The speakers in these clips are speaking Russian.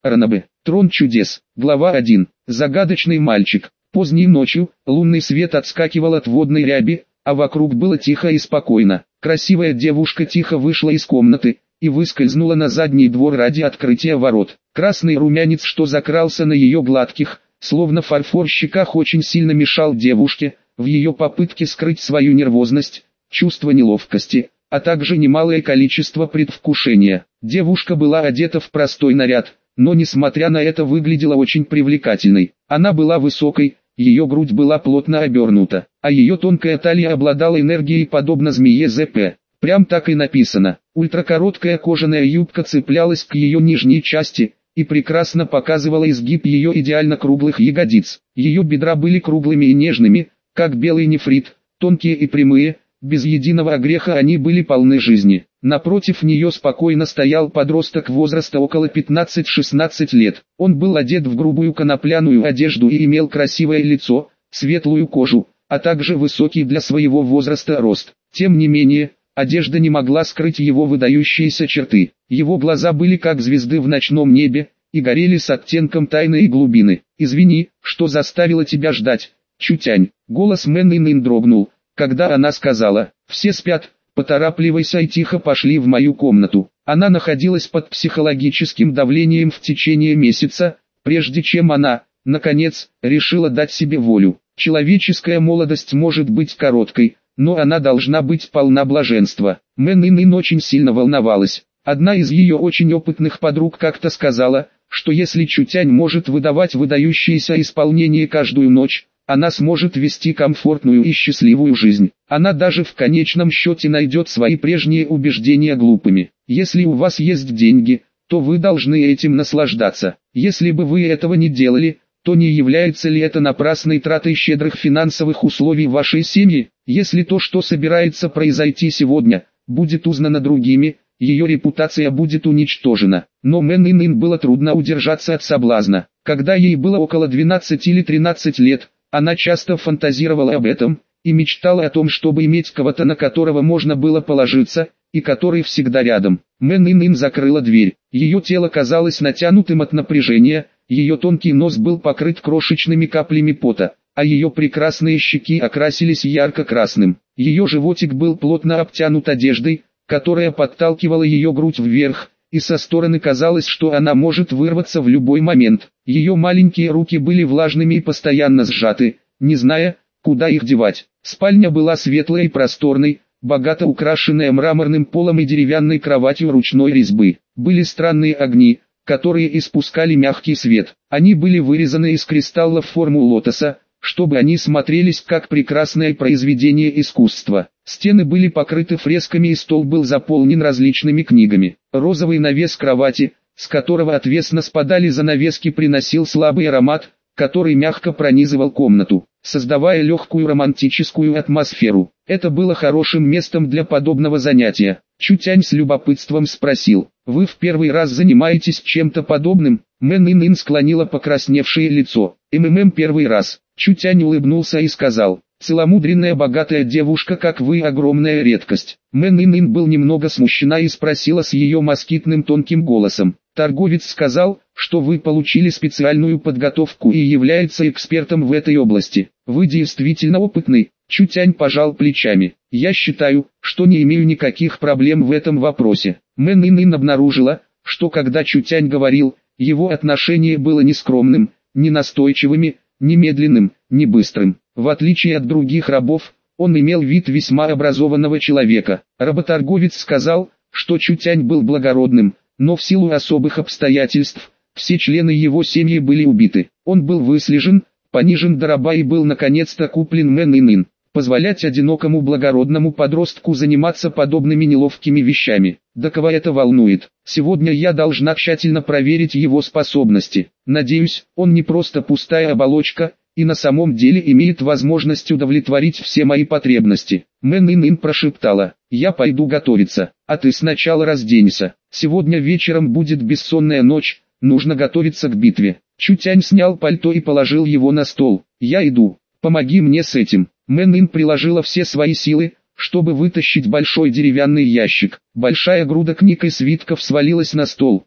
Ранобе. Трон чудес. Глава 1. Загадочный мальчик. Поздней ночью, лунный свет отскакивал от водной ряби, а вокруг было тихо и спокойно. Красивая девушка тихо вышла из комнаты и выскользнула на задний двор ради открытия ворот. Красный румянец, что закрался на ее гладких, словно фарфор щеках, очень сильно мешал девушке в ее попытке скрыть свою нервозность, чувство неловкости, а также немалое количество предвкушения. Девушка была одета в простой наряд, но несмотря на это выглядела очень привлекательной. Она была высокой, ее грудь была плотно обернута, а ее тонкая талия обладала энергией подобно змее ЗП. Прям так и написано. Ультракороткая кожаная юбка цеплялась к ее нижней части и прекрасно показывала изгиб ее идеально круглых ягодиц. Ее бедра были круглыми и нежными, как белый нефрит, тонкие и прямые, без единого огреха они были полны жизни. Напротив нее спокойно стоял подросток возраста около 15-16 лет. Он был одет в грубую конопляную одежду и имел красивое лицо, светлую кожу, а также высокий для своего возраста рост. Тем не менее, одежда не могла скрыть его выдающиеся черты. Его глаза были как звезды в ночном небе и горели с оттенком тайны и глубины. «Извини, что заставила тебя ждать, Чутянь». Голос Мэн Инн дрогнул, когда она сказала: «Все спят, поторапливайся и тихо пошли в мою комнату». Она находилась под психологическим давлением в течение месяца, прежде чем она, наконец, решила дать себе волю. Человеческая молодость может быть короткой, но она должна быть полна блаженства. Мэн Инн очень сильно волновалась. Одна из ее очень опытных подруг как-то сказала, что если Чутянь может выдавать выдающееся исполнение каждую ночь, она сможет вести комфортную и счастливую жизнь. Она даже в конечном счете найдет свои прежние убеждения глупыми. Если у вас есть деньги, то вы должны этим наслаждаться. Если бы вы этого не делали, то не является ли это напрасной тратой щедрых финансовых условий вашей семьи? Если то, что собирается произойти сегодня, будет узнано другими, ее репутация будет уничтожена. Но Мэн Инн было трудно удержаться от соблазна. Когда ей было около 12 или 13 лет, она часто фантазировала об этом и мечтала о том, чтобы иметь кого-то, на которого можно было положиться, и который всегда рядом. Мэн Инн закрыла дверь. Ее тело казалось натянутым от напряжения, ее тонкий нос был покрыт крошечными каплями пота, а ее прекрасные щеки окрасились ярко-красным. Ее животик был плотно обтянут одеждой, которая подталкивала ее грудь вверх, и со стороны казалось, что она может вырваться в любой момент. Ее маленькие руки были влажными и постоянно сжаты, не зная, куда их девать. Спальня была светлой и просторной, богато украшенная мраморным полом и деревянной кроватью ручной резьбы. Были странные огни, которые испускали мягкий свет. Они были вырезаны из кристалла в форму лотоса, чтобы они смотрелись как прекрасное произведение искусства. Стены были покрыты фресками и стол был заполнен различными книгами. Розовый навес кровати, с которого отвесно спадали занавески, приносил слабый аромат, который мягко пронизывал комнату, создавая легкую романтическую атмосферу. Это было хорошим местом для подобного занятия. Чутянь с любопытством спросил: «Вы в первый раз занимаетесь чем-то подобным?» Мэн Инн склонила покрасневшее лицо. Первый раз». Чутянь улыбнулся и сказал: «Целомудренная богатая девушка, как вы, огромная редкость». Мэн Инн был немного смущена и спросила с ее москитным тонким голосом: «Торговец сказал, что вы получили специальную подготовку и является экспертом в этой области. Вы действительно опытный?» Чутянь пожал плечами. «Я считаю, что не имею никаких проблем в этом вопросе». Мэн Инн обнаружила, что когда Чутянь говорил, его отношение было не скромным, не настойчивым, не медленным, не быстрым. В отличие от других рабов, он имел вид весьма образованного человека. Работорговец сказал, что Чутянь был благородным, но в силу особых обстоятельств, все члены его семьи были убиты. Он был выслежен, понижен до раба и был наконец-то куплен Мэн Инн. Позволять одинокому благородному подростку заниматься подобными неловкими вещами. Да кого это волнует? Сегодня я должна тщательно проверить его способности. Надеюсь, он не просто пустая оболочка, и на самом деле имеет возможность удовлетворить все мои потребности. Мэн Инн прошептала: «Я пойду готовиться, а ты сначала разденься. Сегодня вечером будет бессонная ночь, нужно готовиться к битве». Чутянь снял пальто и положил его на стол. «Я иду, помоги мне с этим». Мэн Инн приложила все свои силы, чтобы вытащить большой деревянный ящик. Большая груда книг и свитков свалилась на стол.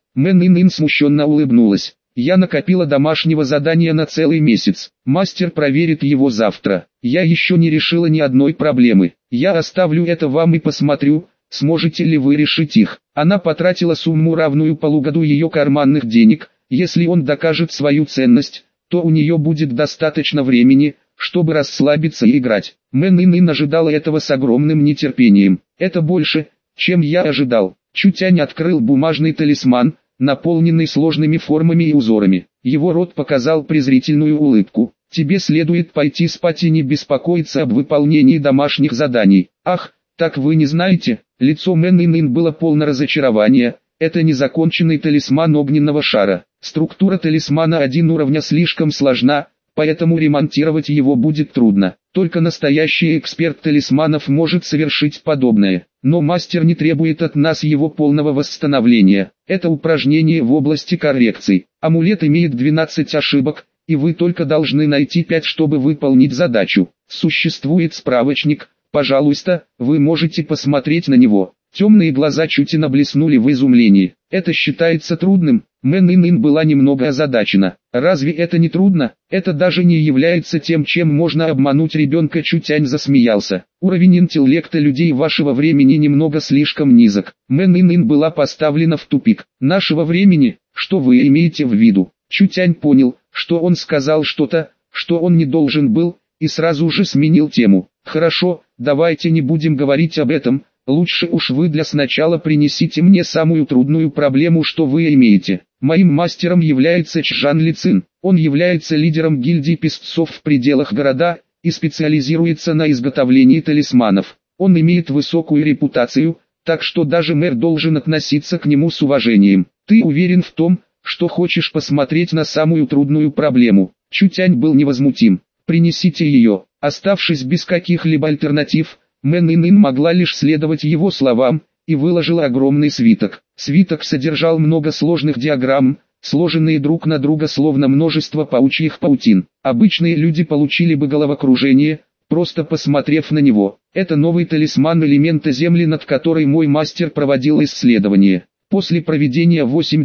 Мэн Ин смущенно улыбнулась. Я накопила домашнего задания на целый месяц. Мастер проверит его завтра. Я еще не решила ни одной проблемы. Я оставлю это вам и посмотрю, сможете ли вы решить их. Она потратила сумму, равную полугоду ее карманных денег. Если он докажет свою ценность, то у нее будет достаточно времени, чтобы расслабиться и играть. Мэн Ин ожидала этого с огромным нетерпением. Это больше, чем я ожидал. Чутянь открыл бумажный талисман, наполненный сложными формами и узорами. Его рот показал презрительную улыбку. Тебе следует пойти спать и не беспокоиться об выполнении домашних заданий. Ах, так вы не знаете? Лицо Мэн Ин было полно разочарования. Это незаконченный талисман огненного шара. Структура талисмана 1 уровня слишком сложна, поэтому ремонтировать его будет трудно. Только настоящий эксперт талисманов может совершить подобное. Но мастер не требует от нас его полного восстановления. Это упражнение в области коррекций. Амулет имеет 12 ошибок, и вы только должны найти 5, чтобы выполнить задачу. Существует справочник, пожалуйста, вы можете посмотреть на него. Темные глаза Чутина блеснули в изумлении. Это считается трудным? Мэн Ин была немного озадачена. Разве это не трудно? Это даже не является тем, чем можно обмануть ребенка. Чутянь засмеялся. Уровень интеллекта людей вашего времени немного слишком низок. Мэн Ин была поставлена в тупик. Нашего времени? Что вы имеете в виду? Чутянь понял, что он сказал что-то, что он не должен был, и сразу же сменил тему. Хорошо, давайте не будем говорить об этом. Лучше уж вы для сначала принесите мне самую трудную проблему, что вы имеете. Моим мастером является Чжан Ли Цин. Он является лидером гильдии песцов в пределах города и специализируется на изготовлении талисманов. Он имеет высокую репутацию, так что даже мэр должен относиться к нему с уважением. Ты уверен в том, что хочешь посмотреть на самую трудную проблему? Чутянь был невозмутим. Принесите ее. Оставшись без каких-либо альтернатив, Мэн Ин могла лишь следовать его словам, и выложила огромный свиток. Свиток содержал много сложных диаграмм, сложенные друг на друга словно множество паучьих паутин. Обычные люди получили бы головокружение, просто посмотрев на него. Это новый талисман элемента Земли, над которой мой мастер проводил исследования. После проведения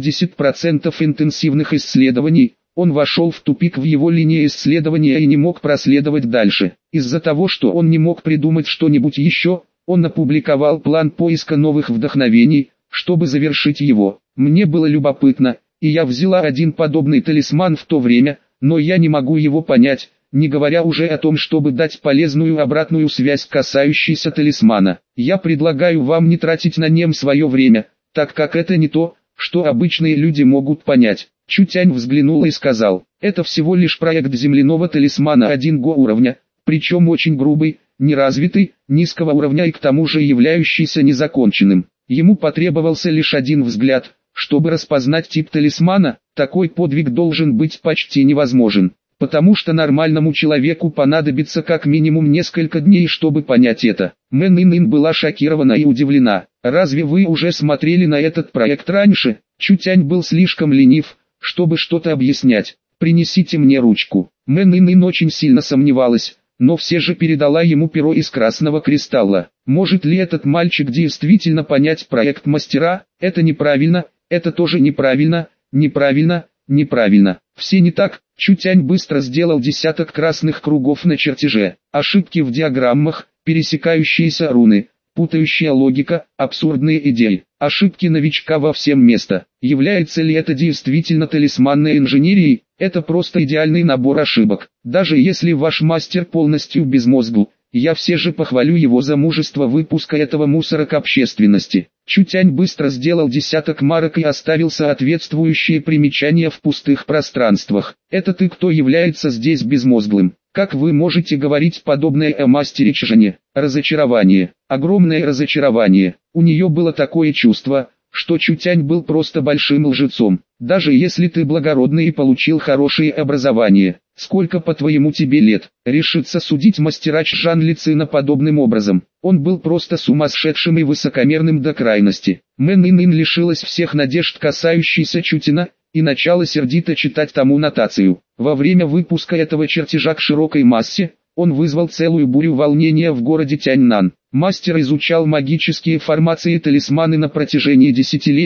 80% интенсивных исследований, он вошел в тупик в его линии исследования и не мог проследовать дальше. Из-за того, что он не мог придумать что-нибудь еще, он опубликовал план поиска новых вдохновений, чтобы завершить его. Мне было любопытно, и я взяла один подобный талисман в то время, но я не могу его понять, не говоря уже о том, чтобы дать полезную обратную связь, касающуюся талисмана. Я предлагаю вам не тратить на нем свое время, так как это не то, что обычные люди могут понять. Чутянь взглянул и сказал, это всего лишь проект земляного талисмана 1 уровня, причем очень грубый, неразвитый, низкого уровня и к тому же являющийся незаконченным. Ему потребовался лишь один взгляд, чтобы распознать тип талисмана. Такой подвиг должен быть почти невозможен, потому что нормальному человеку понадобится как минимум несколько дней, чтобы понять это. Мэн Ин была шокирована и удивлена. Разве вы уже смотрели на этот проект раньше? Чутянь был слишком ленив, чтобы что-то объяснять. Принесите мне ручку. Мэн Ин очень сильно сомневалась, но все же передала ему перо из красного кристалла. Может ли этот мальчик действительно понять проект мастера? Это неправильно, это тоже неправильно, неправильно, неправильно. Все не так. Чутянь быстро сделал десяток красных кругов на чертеже. Ошибки в диаграммах, пересекающиеся руны, путающая логика, абсурдные идеи. Ошибки новичка во всем место. Является ли это действительно талисманной инженерией? Это просто идеальный набор ошибок. Даже если ваш мастер полностью безмозгл, я все же похвалю его за мужество выпуска этого мусора к общественности. Чутянь быстро сделал десяток марок и оставил соответствующие примечания в пустых пространствах. Это ты кто является здесь безмозглым? Как вы можете говорить подобное о мастере Чжане? Разочарование. Огромное разочарование. У нее было такое чувство, что Чутянь был просто большим лжецом. Даже если ты благородный и получил хорошее образование, сколько по-твоему тебе лет, решится судить мастера Чжан Ли Цина подобным образом? Он был просто сумасшедшим и высокомерным до крайности. Мэн Ин лишилась всех надежд, касающихся Чутина, и начала сердито читать тому нотацию. Во время выпуска этого чертежа к широкой массе, он вызвал целую бурю волнения в городе Тяньнан. Мастер изучал магические формации и талисманы на протяжении десятилетий,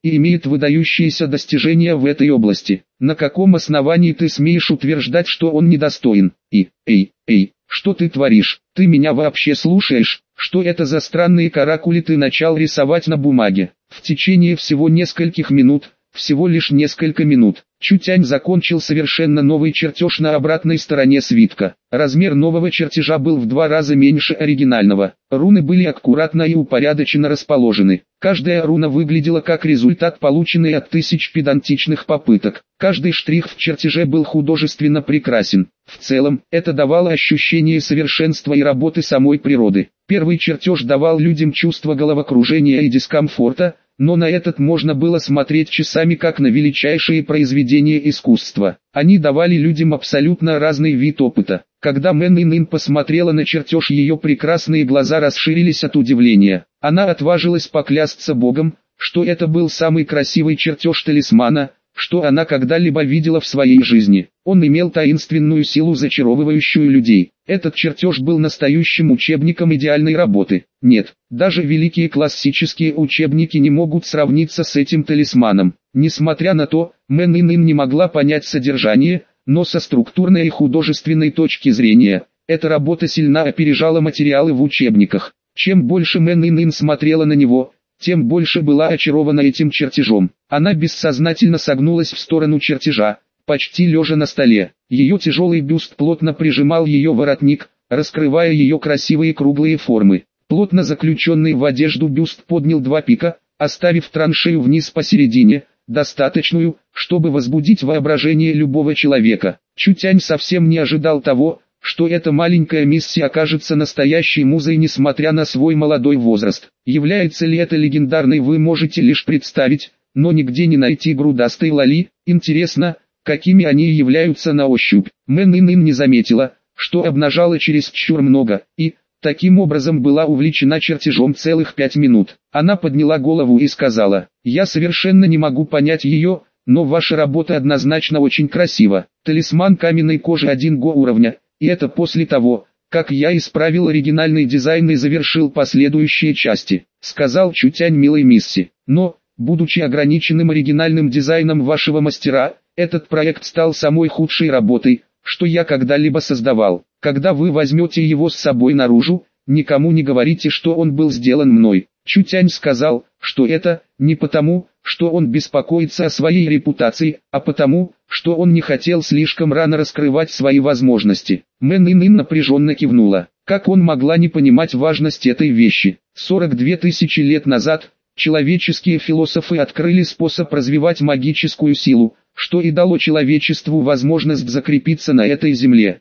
и имеет выдающиеся достижения в этой области. На каком основании ты смеешь утверждать, что он недостоин? Эй, что ты творишь? Ты меня вообще слушаешь? Что это за странные каракули ты начал рисовать на бумаге? В течение всего нескольких минут, всего лишь несколько минут, Чутянь закончил совершенно новый чертеж на обратной стороне свитка. Размер нового чертежа был в 2 раза меньше оригинального. Руны были аккуратно и упорядоченно расположены. Каждая руна выглядела как результат, полученный от тысяч педантичных попыток. Каждый штрих в чертеже был художественно прекрасен. В целом, это давало ощущение совершенства и работы самой природы. Первый чертеж давал людям чувство головокружения и дискомфорта, но на этот можно было смотреть часами как на величайшие произведения искусства. Они давали людям абсолютно разный вид опыта. Когда Мэн Инин посмотрела на чертеж, ее прекрасные глаза расширились от удивления. Она отважилась поклясться Богом, что это был самый красивый чертеж талисмана, что она когда-либо видела в своей жизни. Он имел таинственную силу, зачаровывающую людей. Этот чертеж был настоящим учебником идеальной работы. Нет, даже великие классические учебники не могут сравниться с этим талисманом. Несмотря на то, Мэн Инин не могла понять содержание, но со структурной и художественной точки зрения, эта работа сильно опережала материалы в учебниках. Чем больше Мэн Инин смотрела на него, тем больше была очарована этим чертежом. Она бессознательно согнулась в сторону чертежа, почти лежа на столе. Ее тяжелый бюст плотно прижимал ее воротник, раскрывая ее красивые круглые формы. Плотно заключенный в одежду бюст поднял 2 пика, оставив траншею вниз посередине, достаточную, чтобы возбудить воображение любого человека. Чутянь совсем не ожидал того, что эта маленькая мисси окажется настоящей музой, несмотря на свой молодой возраст. Является ли это легендарной, вы можете лишь представить, но нигде не найти грудастой Лали. Интересно, какими они являются на ощупь. Мэн Инин не заметила, что обнажала чересчур много, и, таким образом, была увлечена чертежом целых 5 минут. Она подняла голову и сказала: «Я совершенно не могу понять ее, но ваша работа однозначно очень красива. Талисман каменной кожи 1 го уровня. И это после того, как я исправил оригинальный дизайн и завершил последующие части», — сказал Чутянь милой мисси. «Но, будучи ограниченным оригинальным дизайном вашего мастера, этот проект стал самой худшей работой, что я когда-либо создавал. Когда вы возьмете его с собой наружу, никому не говорите, что он был сделан мной». Чутянь сказал, что это не потому, что он беспокоится о своей репутации, а потому, что он не хотел слишком рано раскрывать свои возможности. Мэн Инин напряженно кивнула. Как он могла не понимать важность этой вещи? 42 тысячи лет назад, человеческие философы открыли способ развивать магическую силу, что и дало человечеству возможность закрепиться на этой земле.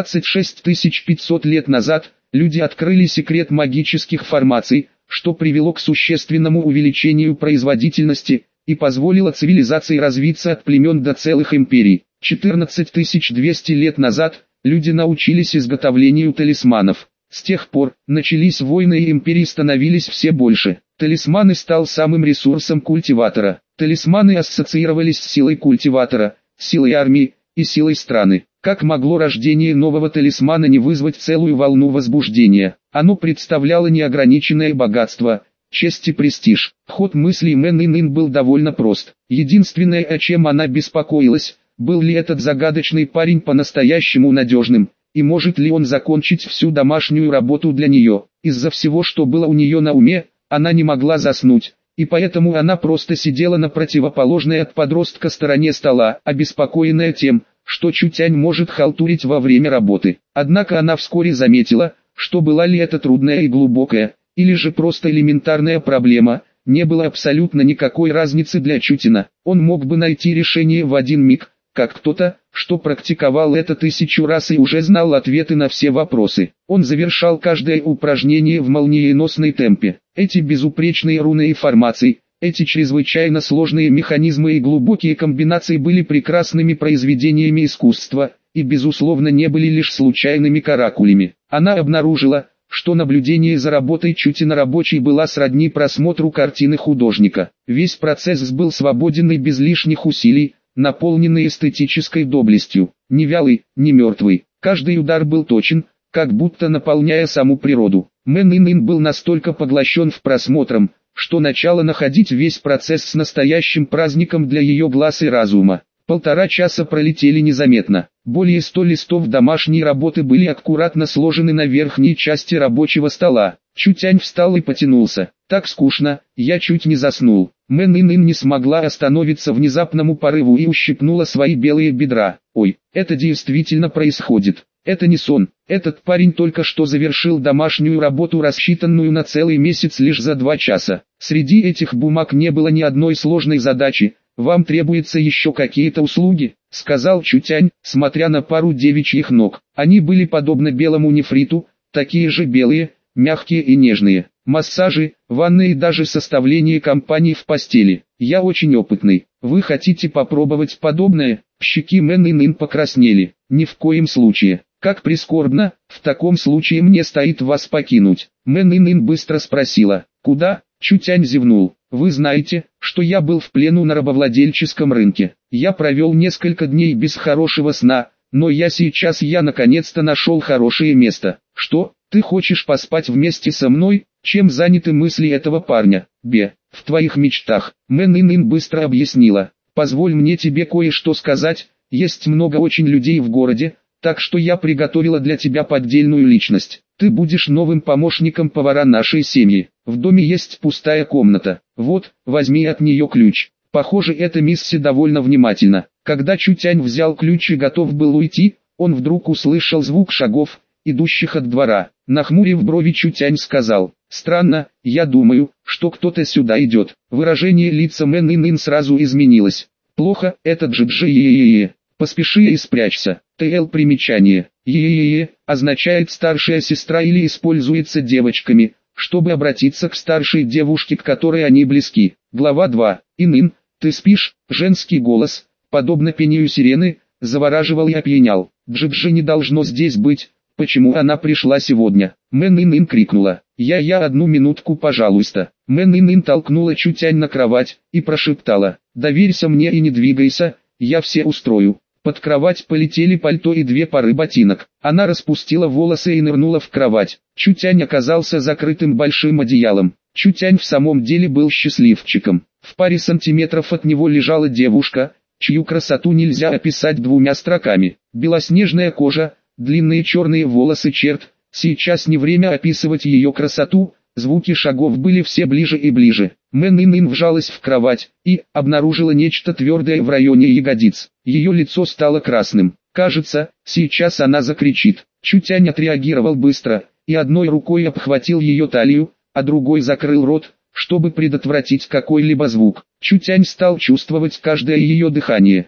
26 500 лет назад, люди открыли секрет магических формаций, что привело к существенному увеличению производительности и позволило цивилизации развиться от племен до целых империй. 14 200 лет назад люди научились изготовлению талисманов. С тех пор начались войны и империи становились все больше. Талисманы стал самым ресурсом культиватора. Талисманы ассоциировались с силой культиватора, силой армии и силой страны. Как могло рождение нового талисмана не вызвать целую волну возбуждения? Оно представляло неограниченное богатство, честь и престиж. Ход мыслей Мэн Инин был довольно прост. Единственное, о чем она беспокоилась, был ли этот загадочный парень по-настоящему надежным, и может ли он закончить всю домашнюю работу для нее. Из-за всего, что было у нее на уме, она не могла заснуть, и поэтому она просто сидела на противоположной от подростка стороне стола, обеспокоенная тем, что Чутянь может халтурить во время работы. Однако она вскоре заметила, что была ли это трудная и глубокая, или же просто элементарная проблема, не было абсолютно никакой разницы для Чутина. Он мог бы найти решение в один миг, как кто-то, что практиковал это 1000 раз и уже знал ответы на все вопросы. Он завершал каждое упражнение в молниеносной темпе. Эти безупречные руны и формации, эти чрезвычайно сложные механизмы и глубокие комбинации были прекрасными произведениями искусства, и безусловно не были лишь случайными каракулями. Она обнаружила, что наблюдение за работой Чутина рабочей была сродни просмотру картины художника. Весь процесс был свободен и без лишних усилий, наполненный эстетической доблестью, не вялый, не мертвый. Каждый удар был точен, как будто наполняя саму природу. Мэн Инин был настолько поглощен в просмотром, что начало находить весь процесс с настоящим праздником для ее глаз и разума. 1,5 часа пролетели незаметно. Более 100 листов домашней работы были аккуратно сложены на верхней части рабочего стола. Чутянь встал и потянулся. Так скучно, я чуть не заснул. Мэн Ин не смогла остановиться внезапному порыву и ущипнула свои белые бедра. Ой, это действительно происходит. Это не сон. Этот парень только что завершил домашнюю работу, рассчитанную на целый месяц лишь за 2 часа. Среди этих бумаг не было ни одной сложной задачи. «Вам требуются еще какие-то услуги?» — сказал Чутянь, смотря на пару девичьих ног. Они были подобны белому нефриту, такие же белые, мягкие и нежные. Массажи, ванны и даже составление компании в постели. Я очень опытный. Вы хотите попробовать подобное? Щеки Мэн Ин покраснели. Ни в коем случае. Как прискорбно, в таком случае мне стоит вас покинуть. Мэн Ин быстро спросила. Куда? Чутянь зевнул. Вы знаете, что я был в плену на рабовладельческом рынке. Я провел несколько дней без хорошего сна, но я наконец-то нашел хорошее место. Что, ты хочешь поспать вместе со мной? Чем заняты мысли этого парня? В твоих мечтах. Мэн Ин быстро объяснила. Позволь мне тебе кое-что сказать, есть много очень людей в городе, так что я приготовила для тебя поддельную личность. Ты будешь новым помощником повара нашей семьи. В доме есть пустая комната. Вот, возьми от нее ключ. Похоже, эта мисси довольно внимательна. Когда Чутянь взял ключ и готов был уйти, он вдруг услышал звук шагов, идущих от двора. Нахмурив брови, Чутянь сказал: «Странно, я думаю, что кто-то сюда идет». Выражение лица Мэн Ин сразу изменилось. «Плохо, это Джи-Джи-Е-Е-Е. Поспеши и спрячься». ТЛ примечание. Е-е-е означает старшая сестра или используется девочками, чтобы обратиться к старшей девушке, к которой они близки. Глава 2. Ин, ты спишь? Женский голос, подобно пению сирены, завораживал и опьянял. Джи-Джи не должно здесь быть. Почему она пришла сегодня? Мэн Ин крикнула. Я одну минутку, пожалуйста. Мэн Ин толкнула Чутянь на кровать и прошептала: доверься мне и не двигайся, я все устрою. Под кровать полетели пальто и 2 пары ботинок. Она распустила волосы и нырнула в кровать. Чутянь оказался закрытым большим одеялом. Чутянь в самом деле был счастливчиком. В паре сантиметров от него лежала девушка, чью красоту нельзя описать 2 строками. Белоснежная кожа, длинные черные волосы, сейчас не время описывать ее красоту. Звуки шагов были все ближе и ближе. Мэн Ин вжалась в кровать и обнаружила нечто твердое в районе ягодиц. Ее лицо стало красным. Кажется, сейчас она закричит. Чутянь отреагировал быстро и одной рукой обхватил ее талию, а другой закрыл рот, чтобы предотвратить какой-либо звук. Чутянь стал чувствовать каждое ее дыхание.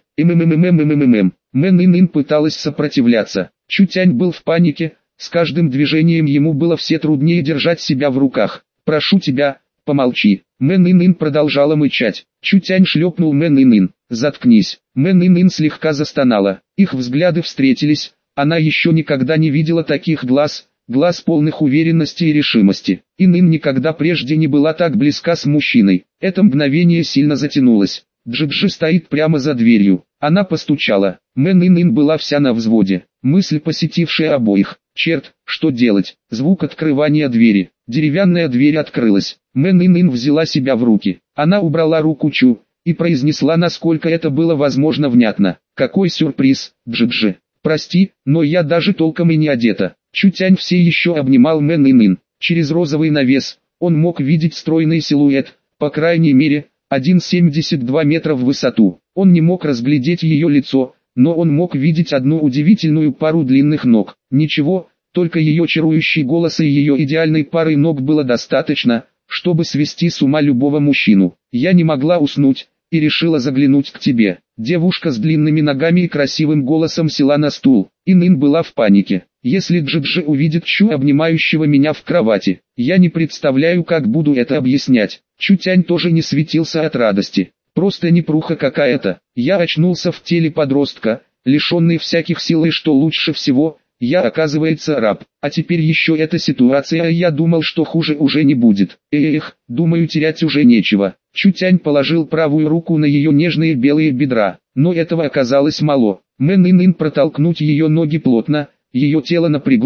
Мэн Ин пыталась сопротивляться. Чутянь был в панике. С каждым движением ему было все труднее держать себя в руках. «Прошу тебя, помолчи». Мэн Ин продолжала мычать. Чутянь шлепнул Мэн Ин. «Заткнись». Мэн Ин слегка застонала. Их взгляды встретились. Она еще никогда не видела таких глаз полных уверенности и решимости. Ин никогда прежде не была так близка с мужчиной. Это мгновение сильно затянулось. Джи-Джи стоит прямо за дверью. Она постучала. Мэн Ин была вся на взводе. Мысль, посетившая обоих. Черт, что делать? Звук открывания двери. Деревянная дверь открылась. Мэн Ин взяла себя в руки. Она убрала руку Чу и произнесла, насколько это было возможно, внятно: «Какой сюрприз, Джи-Джи. Прости, но я даже толком и не одета». Чутянь все еще обнимал Мэн Ин. Через розовый навес он мог видеть стройный силуэт, по крайней мере, 1,72 метра в высоту. Он не мог разглядеть ее лицо, но он мог видеть одну удивительную пару длинных ног. Ничего, только ее чарующий голос и ее идеальной пары ног было достаточно, чтобы свести с ума любого мужчину. «Я не могла уснуть и решила заглянуть к тебе». Девушка с длинными ногами и красивым голосом села на стул. Ин была в панике. «Если Джи-Джи увидит Чу, обнимающего меня в кровати, я не представляю, как буду это объяснять». Чутянь тоже не светился от радости. «Просто непруха какая-то. Я очнулся в теле подростка, лишенный всяких сил, и что лучше всего, я, оказывается, раб. А теперь еще эта ситуация, я думал, что хуже уже не будет. Думаю, терять уже нечего». Чутянь положил правую руку на ее нежные белые бедра, но этого оказалось мало. Мэн Ин протолкнуть ее ноги плотно, ее тело напряглось,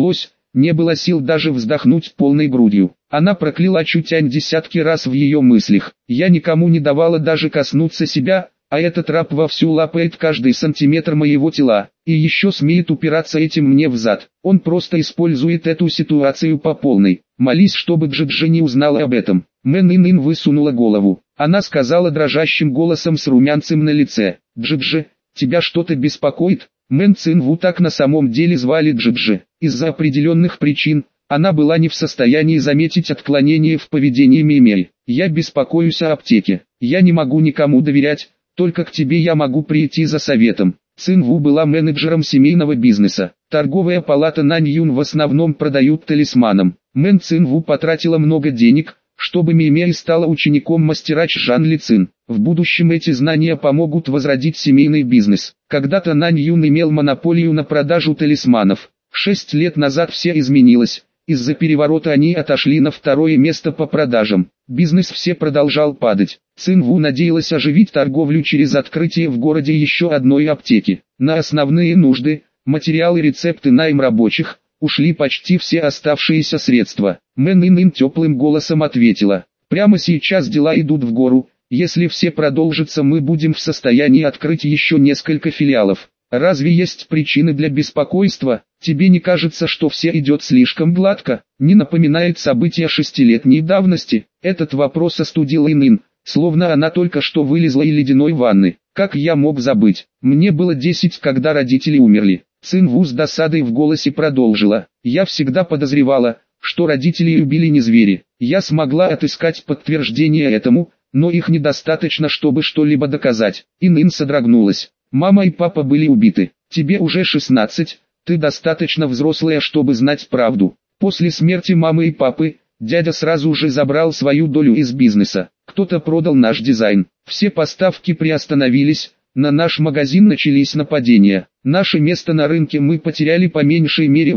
не было сил даже вздохнуть полной грудью. Она прокляла Чутянь десятки раз в ее мыслях. Я никому не давала даже коснуться себя, а этот раб вовсю лапает каждый сантиметр моего тела, и еще смеет упираться этим мне в зад. Он просто использует эту ситуацию по полной. Молись, чтобы Джиджи не узнала об этом. Мэн Ин высунула голову. Она сказала дрожащим голосом с румянцем на лице: «Джиджи, тебя что-то беспокоит?» Мэн Цинву так на самом деле звали Джиджи. Из-за определенных причин, она была не в состоянии заметить отклонение в поведении Мимей. «Я беспокоюсь о аптеке. Я не могу никому доверять, только к тебе я могу прийти за советом». Цинву была менеджером семейного бизнеса. Торговая палата Наньюн в основном продают талисманам. Мэн Цинву потратила много денег, чтобы Мимей стала учеником мастера Чжан Ли Цин. В будущем эти знания помогут возродить семейный бизнес. Когда-то Наньюн имел монополию на продажу талисманов. 6 лет назад все изменилось. Из-за переворота они отошли на второе место по продажам. Бизнес все продолжал падать. Цинву надеялась оживить торговлю через открытие в городе еще одной аптеки. На основные нужды, материалы, рецепты, найм рабочих, ушли почти все оставшиеся средства. Мэн Ин теплым голосом ответила: «Прямо сейчас дела идут в гору. Если все продолжится, мы будем в состоянии открыть еще несколько филиалов. Разве есть причины для беспокойства? Тебе не кажется, что все идет слишком гладко? Не напоминает события 6-летней давности?» Этот вопрос остудил Ин, словно она только что вылезла из ледяной ванны. «Как я мог забыть? Мне было 10, когда родители умерли». Цинву с досадой в голосе продолжила: «Я всегда подозревала, что родителей убили не звери. Я смогла отыскать подтверждение этому, но их недостаточно, чтобы что-либо доказать». Ин содрогнулась. «Мама и папа были убиты. Тебе уже 16, ты достаточно взрослая, чтобы знать правду. После смерти мамы и папы, дядя сразу же забрал свою долю из бизнеса. Кто-то продал наш дизайн. Все поставки приостановились, на наш магазин начались нападения. Наше место на рынке мы потеряли по меньшей мере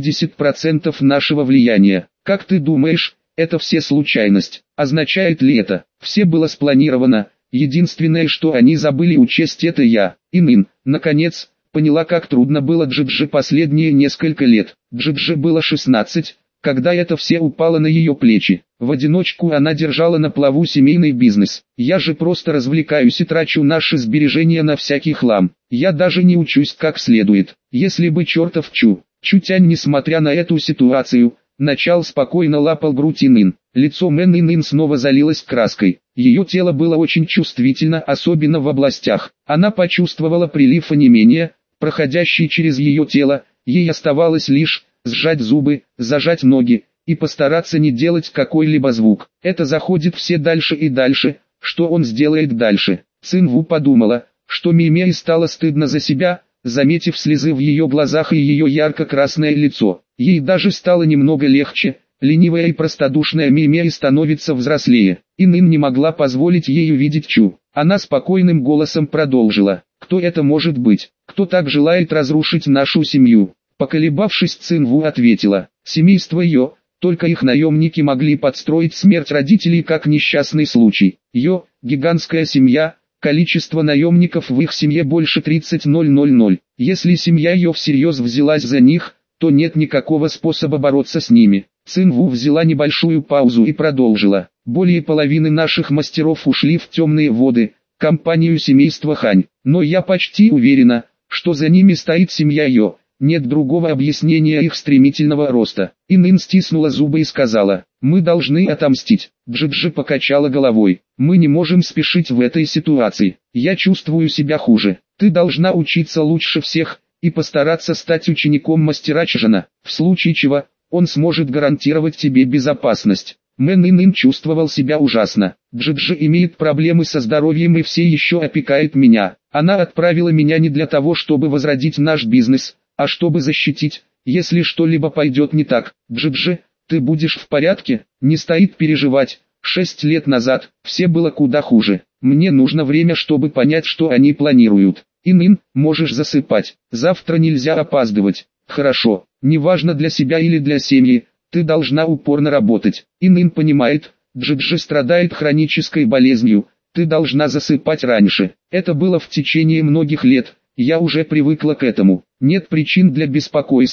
80% нашего влияния. Как ты думаешь, это все случайность? Означает ли это, все было спланировано? Единственное, что они забыли учесть, это я». Ин, наконец, поняла, как трудно было Джиджи последние несколько лет. Джиджи было 16, когда это все упало на ее плечи. В одиночку она держала на плаву семейный бизнес. «Я же просто развлекаюсь и трачу наши сбережения на всякий хлам. Я даже не учусь как следует. Если бы чертов Чутянь, несмотря на эту ситуацию, начал спокойно лапал грудь Ин. Лицо Мэн Ин снова залилось краской. Ее тело было очень чувствительно, особенно в областях. Она почувствовала прилив онемения, проходящий через ее тело. Ей оставалось лишь сжать зубы, зажать ноги и постараться не делать какой-либо звук. Это заходит все дальше и дальше. Что он сделает дальше? Цинву подумала, что Мимей стало стыдно за себя, заметив слезы в ее глазах и ее ярко-красное лицо. Ей даже стало немного легче. Ленивая и простодушная Мимей становится взрослее. Ин не могла позволить ей увидеть Она спокойным голосом продолжила: «Кто это может быть? Кто так желает разрушить нашу семью?» Поколебавшись, Цинву ответила: «Семейство Йо, только их наемники могли подстроить смерть родителей как несчастный случай. Йо, гигантская семья, количество наемников в их семье больше 30,000. Если семья Йо всерьез взялась за них, то нет никакого способа бороться с ними». Цинву взяла небольшую паузу и продолжила: «Более половины наших мастеров ушли в темные воды, компанию семейства Хань, но я почти уверена, что за ними стоит семья Йо. Нет другого объяснения их стремительного роста». Ин стиснула зубы и сказала: «Мы должны отомстить». Джиджи покачала головой: «Мы не можем спешить в этой ситуации. Я чувствую себя хуже. Ты должна учиться лучше всех и постараться стать учеником мастера Чжана. В случае чего, он сможет гарантировать тебе безопасность». Мэн Ин чувствовал себя ужасно. Джиджи имеет проблемы со здоровьем и все еще опекает меня. Она отправила меня не для того, чтобы возродить наш бизнес, а чтобы защитить, если что-либо пойдет не так. Джиджи, ты будешь в порядке? Не стоит переживать. 6 лет назад все было куда хуже. Мне нужно время, чтобы понять, что они планируют. Ин, можешь засыпать. Завтра нельзя опаздывать. Хорошо, неважно для себя или для семьи, ты должна упорно работать. Ин понимает, Джиджи страдает хронической болезнью, ты должна засыпать раньше. Это было в течение многих лет, я уже привыкла к этому. Нет причин для беспокойства.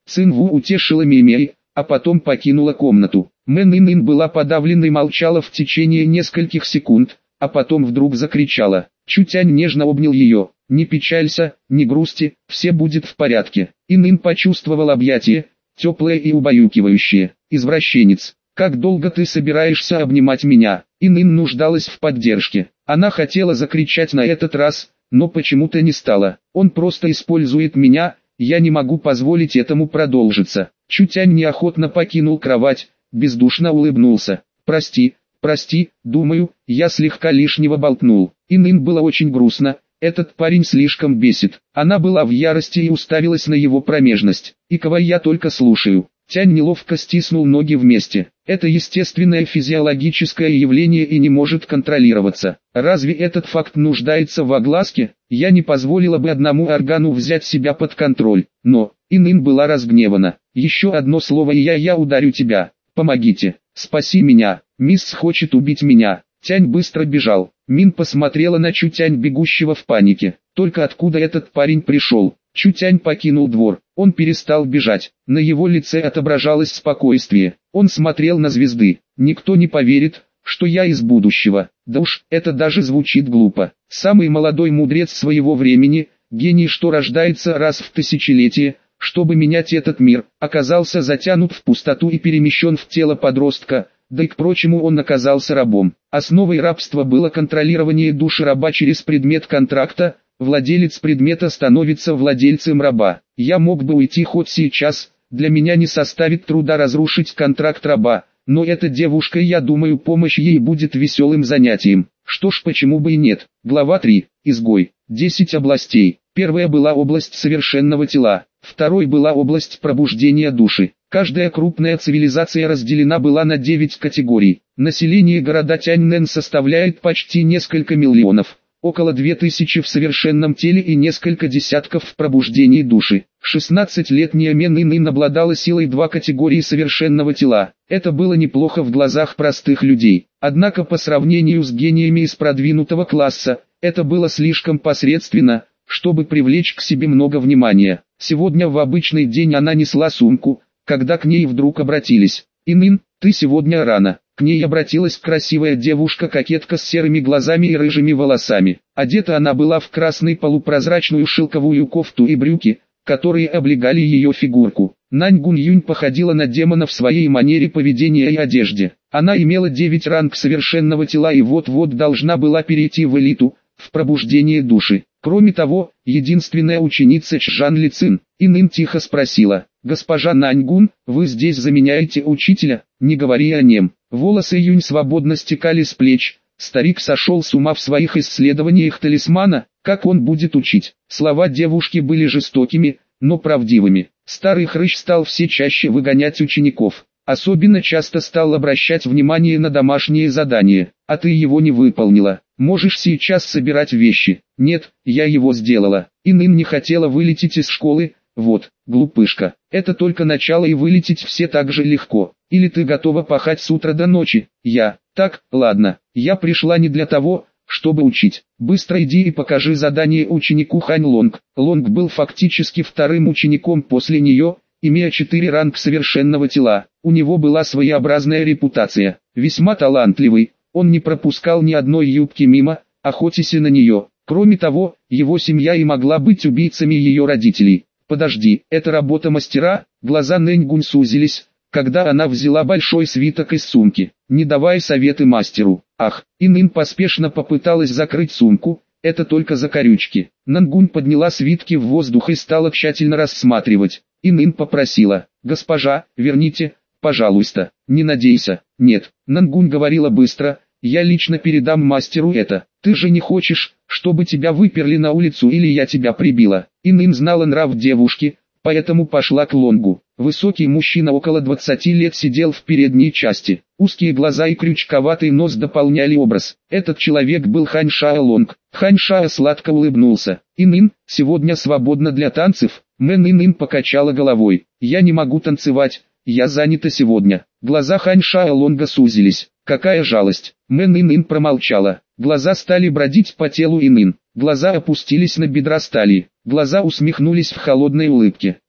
Цинву утешила Мимей, а потом покинула комнату. Мэн Ин была подавлена и молчала в течение нескольких секунд, а потом вдруг закричала. Чутянь нежно обнял ее. «Не печалься, не грусти, все будет в порядке». Ин почувствовал объятие, теплое и убаюкивающее. «Извращенец, как долго ты собираешься обнимать меня?» Ин нуждалась в поддержке. Она хотела закричать на этот раз, но почему-то не стала. «Он просто использует меня, я не могу позволить этому продолжиться». Чутянь неохотно покинул кровать, бездушно улыбнулся. «Прости, думаю, я слегка лишнего болтнул». Ин было очень грустно, этот парень слишком бесит. Она была в ярости и уставилась на его промежность. «И кого я только слушаю». Тянь неловко стиснул ноги вместе. Это естественное физиологическое явление и не может контролироваться. Разве этот факт нуждается в огласке? Я не позволила бы одному органу взять себя под контроль. Но, Ин была разгневана. «Еще одно слово и я ударю тебя. Помогите, спаси меня, мисс хочет убить меня». Тянь быстро бежал. Мин посмотрела на Чутянь, бегущего в панике. Только откуда этот парень пришел? Чутянь покинул двор. Он перестал бежать. На его лице отображалось спокойствие. Он смотрел на звезды. «Никто не поверит, что я из будущего». Да уж, это даже звучит глупо. Самый молодой мудрец своего времени, гений, что рождается раз в тысячелетие, чтобы менять этот мир, оказался затянут в пустоту и перемещен в тело подростка. Да и к прочему он оказался рабом. Основой рабства было контролирование души раба через предмет контракта. Владелец предмета становится владельцем раба. Я мог бы уйти хоть сейчас, для меня не составит труда разрушить контракт раба, но эта девушка, я думаю, помощь ей будет веселым занятием. Что ж, почему бы и нет. Глава 3. Изгой. 10 областей. Первая была область совершенного тела, второй была область пробуждения души. Каждая крупная цивилизация разделена была на 9 категорий. Население города Тяньнэн составляет почти несколько миллионов. Около 2000 в совершенном теле и несколько десятков в пробуждении души. 16-летняя Мэн Ин обладала силой 2 категории совершенного тела. Это было неплохо в глазах простых людей. Однако по сравнению с гениями из продвинутого класса, это было слишком посредственно, чтобы привлечь к себе много внимания. Сегодня в обычный день она несла сумку, когда к ней вдруг обратились. «Ин, ты сегодня рано». К ней обратилась красивая девушка-кокетка с серыми глазами и рыжими волосами. Одета она была в красную полупрозрачную шелковую кофту и брюки, которые облегали ее фигурку. Нань Гунь-Юнь походила на демона в своей манере поведения и одежде. Она имела 9 ранг совершенного тела и вот-вот должна была перейти в элиту, в пробуждение души. Кроме того, единственная ученица Чжан Ли Цин. Ин тихо спросила: «Госпожа Наньгун, вы здесь заменяете учителя?» «Не говори о нем». Волосы Юнь свободно стекали с плеч. Старик сошел с ума в своих исследованиях талисмана. Как он будет учить? Слова девушки были жестокими, но правдивыми. Старый хрыч стал все чаще выгонять учеников. Особенно часто стал обращать внимание на домашние задания. «А ты его не выполнила. Можешь сейчас собирать вещи». «Нет, я его сделала». Ин не хотела вылететь из школы. «Вот, глупышка, это только начало, и вылететь все так же легко. Или ты готова пахать с утра до ночи?» Так, ладно, я пришла не для того, чтобы учить. Быстро иди и покажи задание ученику Хань Лонг». Лонг был фактически вторым учеником после нее, имея 4 ранг совершенного тела. У него была своеобразная репутация. Весьма талантливый, он не пропускал ни одной юбки мимо, охотясь на нее. Кроме того, его семья и могла быть убийцами ее родителей. «Подожди, это работа мастера?» Глаза Нэньгунь сузились, когда она взяла большой свиток из сумки. «Не давай советы мастеру». «Ах!» Ин поспешно попыталась закрыть сумку. «Это только закорючки». Нангунь подняла свитки в воздух и стала тщательно рассматривать. Ин попросила: «Госпожа, верните, пожалуйста». «Не надейся». «Нет». Нангунь говорила быстро: «Я лично передам мастеру это. Ты же не хочешь, чтобы тебя выперли на улицу или я тебя прибила?» Ин знала нрав девушки, поэтому пошла к Лонгу. Высокий мужчина около 20 лет сидел в передней части. Узкие глаза и крючковатый нос дополняли образ. Этот человек был Хань Шао Лонг. Хань Шао сладко улыбнулся. «Ин, сегодня свободно для танцев?» Мэн Ин покачала головой. «Я не могу танцевать, я занята сегодня». Глаза Хань Шао Лонга сузились. «Какая жалость!» Мэн Ин промолчала. Глаза стали бродить по телу Ин. Глаза опустились на бедра стали. Глаза усмехнулись в холодной улыбке.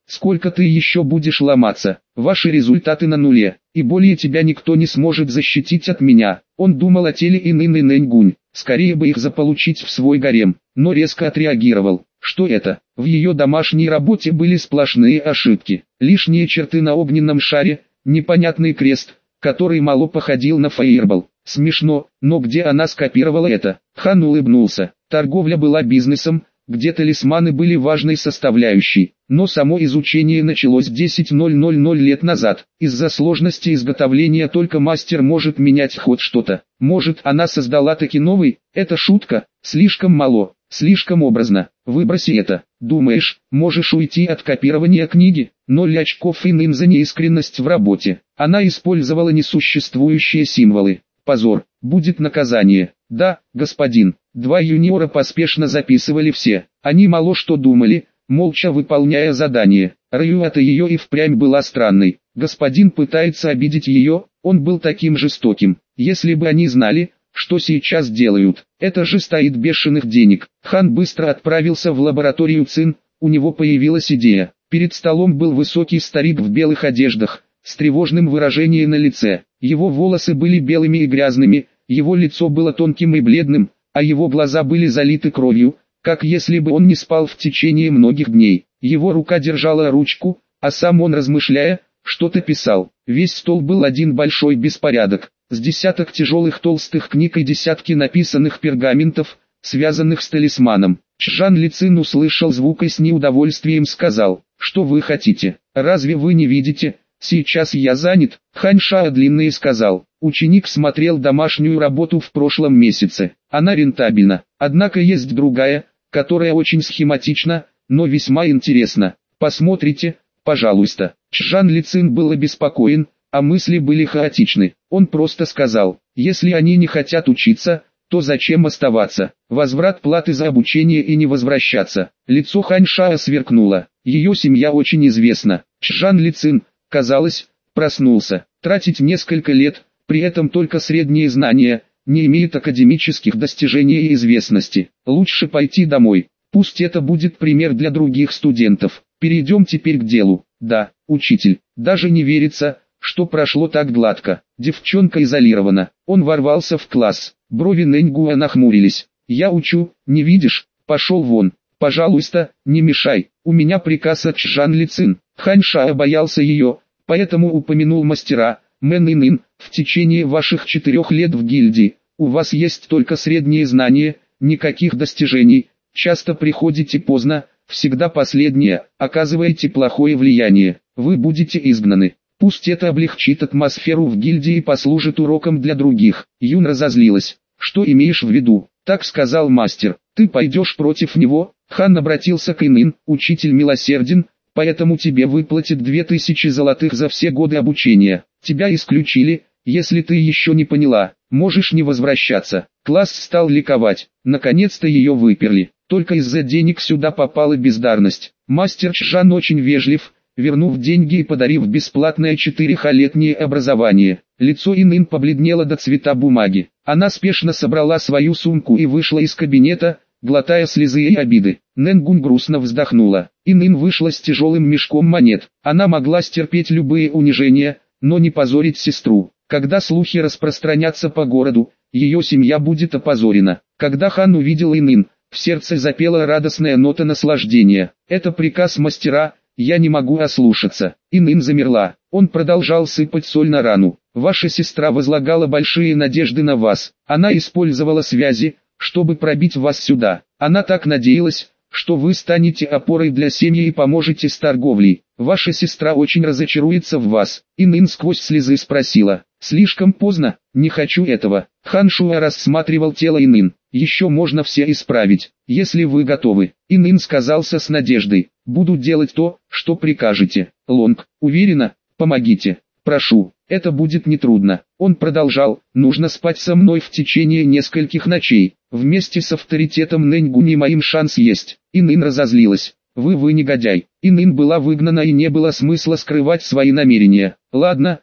Сколько ты еще будешь ломаться? Ваши результаты на нуле, и более тебя никто не сможет защитить от меня. Он думал о теле Инын и Нэньгунь, скорее бы их заполучить в свой гарем, но резко отреагировал. Что это? В ее домашней работе были сплошные ошибки, лишние черты на огненном шаре, непонятный крест, который мало походил на фаербол. Смешно, но где она скопировала это? Хан улыбнулся. Торговля была бизнесом, где талисманы были важной составляющей, но само изучение началось 10,000 лет назад. Из-за сложности изготовления только мастер может менять ход что-то. Может, она создала таки новый? Это шутка, слишком мало, слишком образно. Выброси это. Думаешь, можешь уйти от копирования книги? 0 очков Инын за неискренность в работе. Она использовала несуществующие символы. Позор, будет наказание. Да, господин. 2 юниора поспешно записывали все. Они мало что думали, молча выполняя задание. Раюата ее и впрямь была странной. Господин пытается обидеть ее, он был таким жестоким. Если бы они знали, что сейчас делают, это же стоит бешеных денег. Хан быстро отправился в лабораторию Цин, у него появилась идея. Перед столом был высокий старик в белых одеждах, с тревожным выражением на лице. Его волосы были белыми и грязными, его лицо было тонким и бледным, а его глаза были залиты кровью, как если бы он не спал в течение многих дней. Его рука держала ручку, а сам он, размышляя, что-то писал. Весь стол был один большой беспорядок, с десяток тяжелых толстых книг и десятки написанных пергаментов, связанных с талисманом. Чжан Лицин услышал звук и с неудовольствием сказал: «Что вы хотите? Разве вы не видите? Сейчас я занят». Хань Шао длинный сказал: «Ученик смотрел домашнюю работу в прошлом месяце. Она рентабельна. Однако есть другая, которая очень схематична, но весьма интересна. Посмотрите, пожалуйста». Чжан Лицин был обеспокоен, а мысли были хаотичны. Он просто сказал: «Если они не хотят учиться, то зачем оставаться? Возврат платы за обучение и не возвращаться». Лицо Хань Шао сверкнуло. Ее семья очень известна. Чжан Лицин, казалось, проснулся. Тратить несколько лет, при этом только средние знания, не имеет академических достижений и известности. Лучше пойти домой. Пусть это будет пример для других студентов. Перейдем теперь к делу. Да, учитель, даже не верится, что прошло так гладко. Девчонка изолирована. Он ворвался в класс. Брови Нэньгуа нахмурились. «Я учу, не видишь? Пошел вон. Пожалуйста, не мешай. У меня приказ от Чжан Лицин». Хань Шао боялся ее, поэтому упомянул мастера. «Мэн Инын, в течение ваших 4 лет в гильдии, у вас есть только средние знания, никаких достижений, часто приходите поздно, всегда последнее, оказываете плохое влияние, вы будете изгнаны. Пусть это облегчит атмосферу в гильдии и послужит уроком для других». Юн разозлилась. «Что имеешь в виду?» «Так сказал мастер. Ты пойдешь против него?» Хан обратился к Инын: «Учитель милосерден, поэтому тебе выплатят 2000 золотых за все годы обучения. Тебя исключили, если ты еще не поняла, можешь не возвращаться». Класс стал ликовать. Наконец-то ее выперли. Только из-за денег сюда попала бездарность. Мастер Чжан очень вежлив, вернув деньги и подарив бесплатное 4-летнее образование. Лицо Инын побледнело до цвета бумаги. Она спешно собрала свою сумку и вышла из кабинета, глотая слезы и обиды. Нэньгунь грустно вздохнула. Инын вышла с тяжелым мешком монет. Она могла стерпеть любые унижения, но не позорить сестру. Когда слухи распространятся по городу, ее семья будет опозорена. Когда хан увидел Инын, в сердце запела радостная нота наслаждения. «Это приказ мастера, я не могу ослушаться». Инын замерла. Он продолжал сыпать соль на рану. «Ваша сестра возлагала большие надежды на вас. Она использовала связи, чтобы пробить вас сюда. Она так надеялась, что вы станете опорой для семьи и поможете с торговлей. Ваша сестра очень разочаруется в вас». Инын сквозь слезы спросила: «Слишком поздно? Не хочу этого». Хан Шуа рассматривал тело Инын. «Еще можно все исправить, если вы готовы». Инын сказался с надеждой: «Буду делать то, что прикажете. Лонг, уверена, помогите. Прошу, это будет нетрудно». Он продолжал: «Нужно спать со мной в течение нескольких ночей. Вместе с авторитетом Нэньгуни моим шанс есть». Инын разозлилась: Вы негодяй». Инын была выгнана и не было смысла скрывать свои намерения. «Ладно,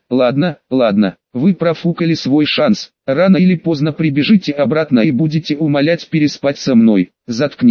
вы профукали свой шанс. Рано или поздно прибежите обратно и будете умолять переспать со мной. Заткнись».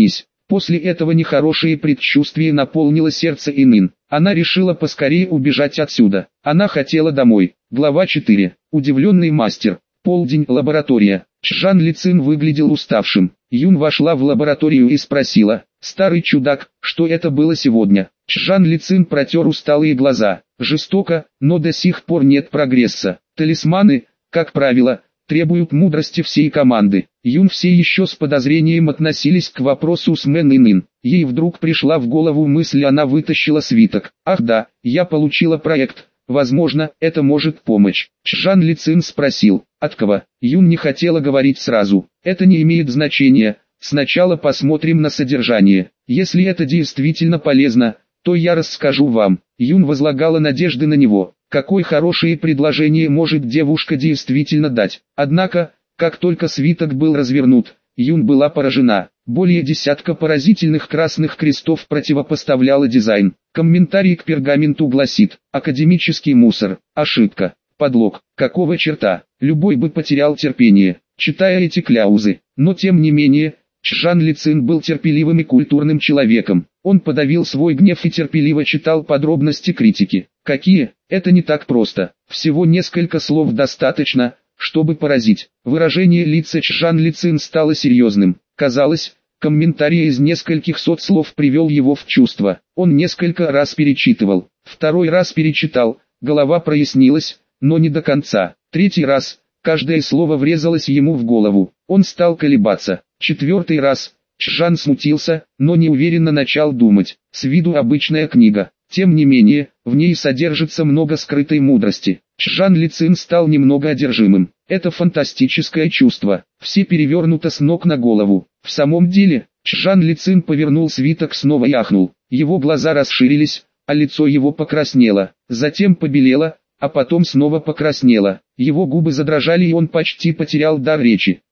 После этого нехорошее предчувствие наполнило сердце Инын. Она решила поскорее убежать отсюда. Она хотела домой. Глава 4. Удивленный мастер. Полдень, лаборатория. Чжан Лицин выглядел уставшим. Юн вошла в лабораторию и спросила: «Старый чудак, что это было сегодня?» Чжан Лицин протер усталые глаза. «Жестоко, но до сих пор нет прогресса. Талисманы, как правило, требуют мудрости всей команды». Юн все еще с подозрением относились к вопросу с Мэн Инын. Ей вдруг пришла в голову мысль, она вытащила свиток. «Ах да, я получила проект. Возможно, это может помочь». Чжан Лицин спросил: «От кого?» Юн не хотела говорить сразу. «Это не имеет значения. Сначала посмотрим на содержание. Если это действительно полезно, то я расскажу вам». Юн возлагала надежды на него. Какое хорошее предложение может девушка действительно дать? Однако, как только свиток был развернут, Юн была поражена. Более десятка поразительных красных крестов противопоставляла дизайн. Комментарий к пергаменту гласит: «Академический мусор, ошибка, подлог, какого черта?» Любой бы потерял терпение, читая эти кляузы. Но тем не менее, Чжан Лицин был терпеливым и культурным человеком. Он подавил свой гнев и терпеливо читал подробности критики. Какие? Это не так просто. Всего несколько слов достаточно, чтобы поразить. Выражение лица Чжан Лицин стало серьезным. Казалось, комментарий из нескольких сот слов привел его в чувство. Он несколько раз перечитывал. Второй раз перечитал, голова прояснилась, но не до конца. Третий раз, каждое слово врезалось ему в голову. Он стал колебаться. Четвертый раз, Чжан смутился, но неуверенно начал думать. С виду обычная книга. Тем не менее, в ней содержится много скрытой мудрости. Чжан Лицин стал немного одержимым. Это фантастическое чувство. Все перевернуто с ног на голову. В самом деле, Чжан Лицин повернул свиток снова и ахнул. Его глаза расширились, а лицо его покраснело. Затем побелело, а потом снова покраснело. Его губы задрожали, и он почти потерял дар речи.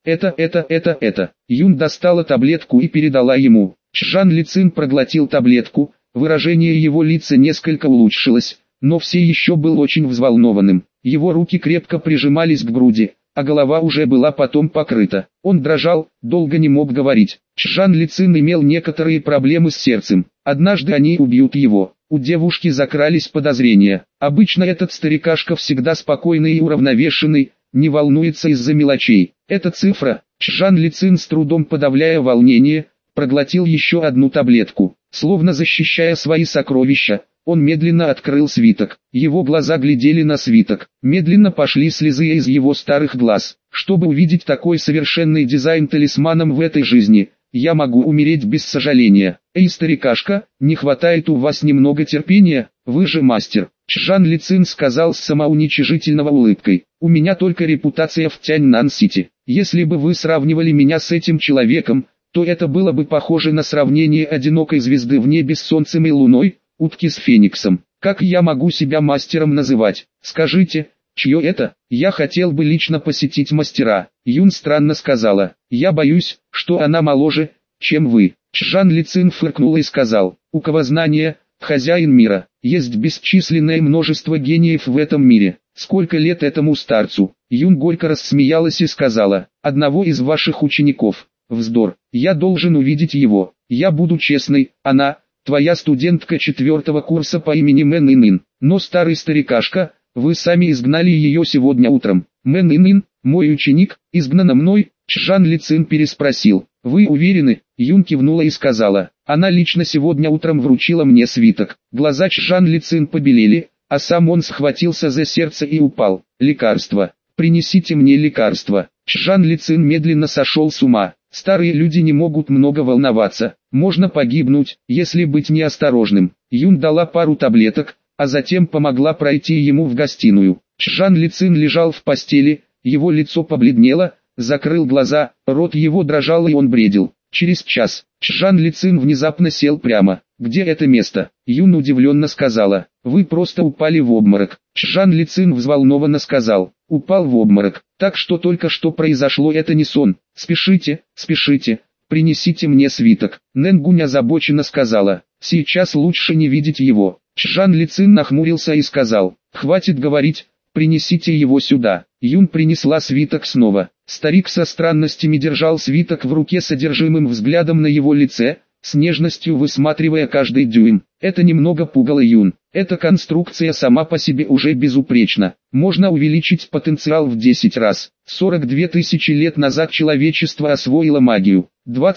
Это. Юн достала таблетку и передала ему. Чжан Лицин проглотил таблетку. Выражение его лица несколько улучшилось, но все еще был очень взволнованным. Его руки крепко прижимались к груди, а голова уже была потом покрыта. Он дрожал, долго не мог говорить. Чжан Лицин имел некоторые проблемы с сердцем. Однажды они убьют его. У девушки закрались подозрения. Обычно этот старикашка всегда спокойный и уравновешенный, не волнуется из-за мелочей. Эта цифра. Чжан Лицин, с трудом подавляя волнение, проглотил еще одну таблетку. Словно защищая свои сокровища, он медленно открыл свиток. Его глаза глядели на свиток. Медленно пошли слезы из его старых глаз. Чтобы увидеть такой совершенный дизайн талисманом в этой жизни, я могу умереть без сожаления. Эй, старикашка, не хватает у вас немного терпения? Вы же мастер. Чжан Лицин сказал с самоуничижительной улыбкой. У меня только репутация в Тяньнан-Сити. Если бы вы сравнивали меня с этим человеком, то это было бы похоже на сравнение одинокой звезды в небе с солнцем и луной, утки с фениксом. Как я могу себя мастером называть? Скажите, чье это? Я хотел бы лично посетить мастера. Юн странно сказала. Я боюсь, что она моложе, чем вы. Чжан Лицин фыркнул и сказал. У кого знания, хозяин мира. Есть бесчисленное множество гениев в этом мире. Сколько лет этому старцу? Юн горько рассмеялась и сказала. Одного из ваших учеников. Вздор, я должен увидеть его. Я буду честной, она, твоя студентка 4-го курса по имени Мэн Инын. Но старый старикашка, вы сами изгнали ее сегодня утром. Мэн Инын, мой ученик, изгнана мной? Чжан Лицин переспросил. Вы уверены? Юн кивнула и сказала. Она лично сегодня утром вручила мне свиток. Глаза Чжан Лицин побелели, а сам он схватился за сердце и упал. Лекарство. Принесите мне лекарство. Чжан Лицин медленно сошел с ума. Старые люди не могут много волноваться, можно погибнуть, если быть неосторожным. Юн дала пару таблеток, а затем помогла пройти ему в гостиную. Чжан Лицин лежал в постели, его лицо побледнело, закрыл глаза, рот его дрожал и он бредил. Через час, Чжан Лицин внезапно сел прямо. «Где это место?» Юн удивленно сказала. «Вы просто упали в обморок». Чжан Лицин взволнованно сказал. «Упал в обморок. Так что только что произошло, это не сон. Спешите, принесите мне свиток». Нэнгунь озабоченно сказала. «Сейчас лучше не видеть его». Чжан Лицин нахмурился и сказал. «Хватит говорить, принесите его сюда». Юн принесла свиток снова. Старик со странностями держал свиток в руке, содержимым взглядом на его лице, с нежностью высматривая каждый дюйм. Это немного пугало Юн. Эта конструкция сама по себе уже безупречна. Можно увеличить потенциал в 10 раз. 42 тысячи лет назад человечество освоило магию.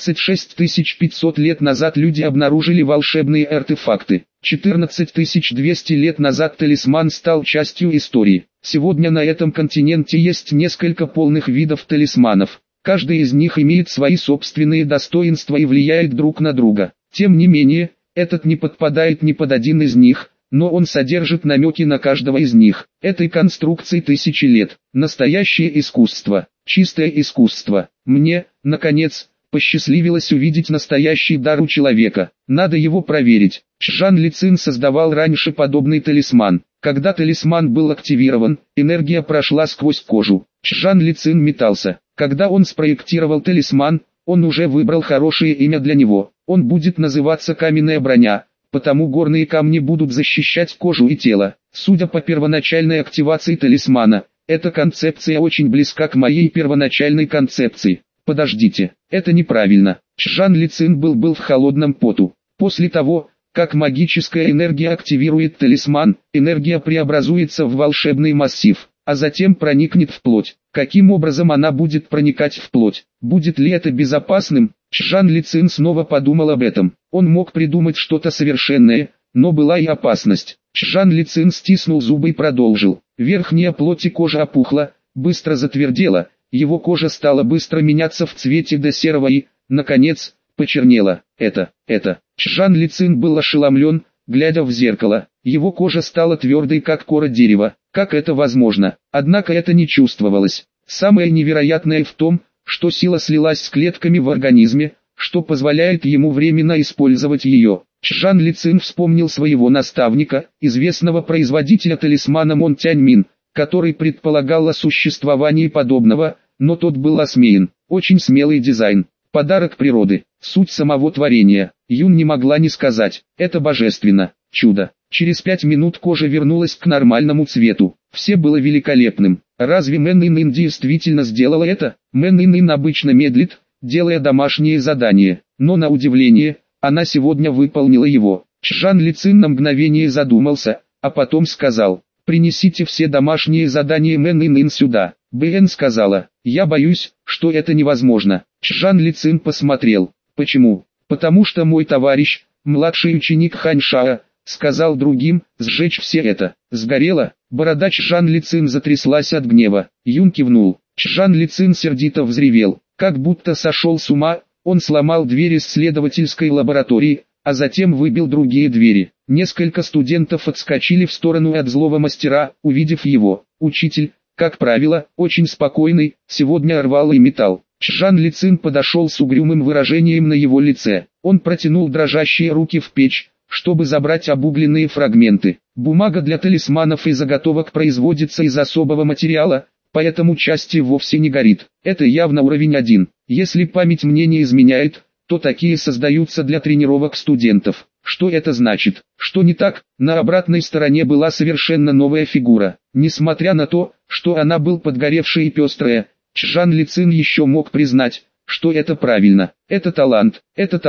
26 500 лет назад люди обнаружили волшебные артефакты. 14 200 лет назад талисман стал частью истории. Сегодня на этом континенте есть несколько полных видов талисманов. Каждый из них имеет свои собственные достоинства и влияет друг на друга. Тем не менее, этот не подпадает ни под один из них, но он содержит намеки на каждого из них. Этой конструкции тысячи лет. Настоящее искусство. Чистое искусство. Мне, наконец, посчастливилось увидеть настоящий дар у человека. Надо его проверить. Чжан Лицин создавал раньше подобный талисман. Когда талисман был активирован, энергия прошла сквозь кожу. Чжан Лицин метался. Когда он спроектировал талисман, он уже выбрал хорошее имя для него. Он будет называться «Каменная броня», потому горные камни будут защищать кожу и тело. Судя по первоначальной активации талисмана, эта концепция очень близка к моей первоначальной концепции. Подождите, это неправильно. Чжан Лицин был в холодном поту. После того, как магическая энергия активирует талисман, энергия преобразуется в волшебный массив, а затем проникнет в плоть. Каким образом она будет проникать в плоть? Будет ли это безопасным? Чжан Лицин снова подумал об этом. Он мог придумать что-то совершенное, но была и опасность. Чжан Лицин стиснул зубы и продолжил. Верхняя плоть и кожа опухла, быстро затвердела, его кожа стала быстро меняться в цвете до серого и, наконец, почернела. Это. Чжан Лицин был ошеломлен, глядя в зеркало. Его кожа стала твердой, как кора дерева. Как это возможно? Однако это не чувствовалось. Самое невероятное в том, что сила слилась с клетками в организме, что позволяет ему временно использовать ее. Чжан Лицин вспомнил своего наставника, известного производителя талисмана Мон Тяньмин, который предполагал о существовании подобного, но тот был осмеян. Очень смелый дизайн. Подарок природы. Суть самого творения. Юн не могла не сказать. Это божественно. Чудо. Через 5 минут кожа вернулась к нормальному цвету. Все было великолепным. Разве Мэн Ин действительно сделала это? Мэн Ин обычно медлит, делая домашние задания. Но на удивление, она сегодня выполнила его. Чжан Лицин на мгновение задумался, а потом сказал: «Принесите все домашние задания Мэн Ин сюда». Бэн сказала: «Я боюсь, что это невозможно». Чжан Лицин посмотрел. «Почему?» «Потому что мой товарищ, младший ученик Ханьшаа, сказал другим, сжечь все это». Сгорело? Борода Чжан Лицин затряслась от гнева. Юн кивнул. Чжан Лицин сердито взревел. Как будто сошел с ума, он сломал дверь исследовательской лаборатории, а затем выбил другие двери. Несколько студентов отскочили в сторону от злого мастера, увидев его. Учитель, как правило, очень спокойный, сегодня рвал и металл. Чжан Лицин подошел с угрюмым выражением на его лице. Он протянул дрожащие руки в печь, чтобы забрать обугленные фрагменты. Бумага для талисманов и заготовок производится из особого материала, поэтому части вовсе не горит. Это явно уровень 1. Если память мне не изменяет, то такие создаются для тренировок студентов. Что это значит? Что не так? На обратной стороне была совершенно новая фигура. Несмотря на то, что она была подгоревшая и пестрая, Чжан Лицин еще мог признать, что это правильно. Это талант,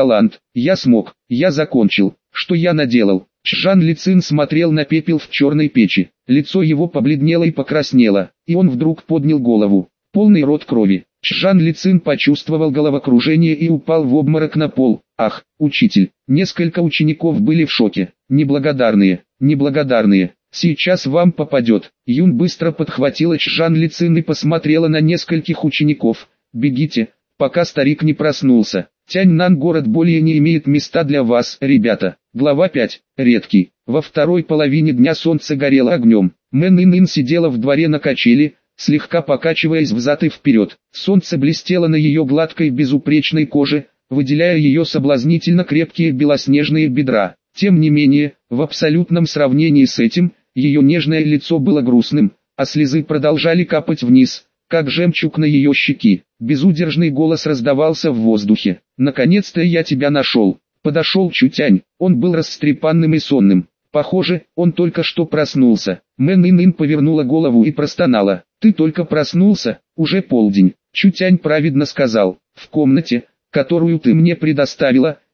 я смог, я закончил. Что я наделал? Чжан Лицин смотрел на пепел в черной печи. Лицо его побледнело и покраснело, и он вдруг поднял голову. Полный рот крови. Чжан Лицин почувствовал головокружение и упал в обморок на пол. Ах, учитель! Несколько учеников были в шоке. Неблагодарные. Сейчас вам попадет. Юн быстро подхватила Чжан Лицин и посмотрела на нескольких учеников. Бегите, пока старик не проснулся. Тяньнан город более не имеет места для вас, ребята. Глава 5. Редкий. Во второй половине дня солнце горело огнем. Мэн Ин сидела в дворе на качели, слегка покачиваясь взад и вперед. Солнце блестело на ее гладкой безупречной коже, выделяя ее соблазнительно крепкие белоснежные бедра. Тем не менее, в абсолютном сравнении с этим, ее нежное лицо было грустным, а слезы продолжали капать вниз, как жемчуг на ее щеки. Безудержный голос раздавался в воздухе. «Наконец-то я тебя нашел!» Подошел Чутянь, он был растрепанным и сонным. Похоже, он только что проснулся. Мэн Ин повернула голову и простонала. «Ты только проснулся? Уже полдень». Чутянь праведно сказал. «В комнате, которую ты мне предоставила,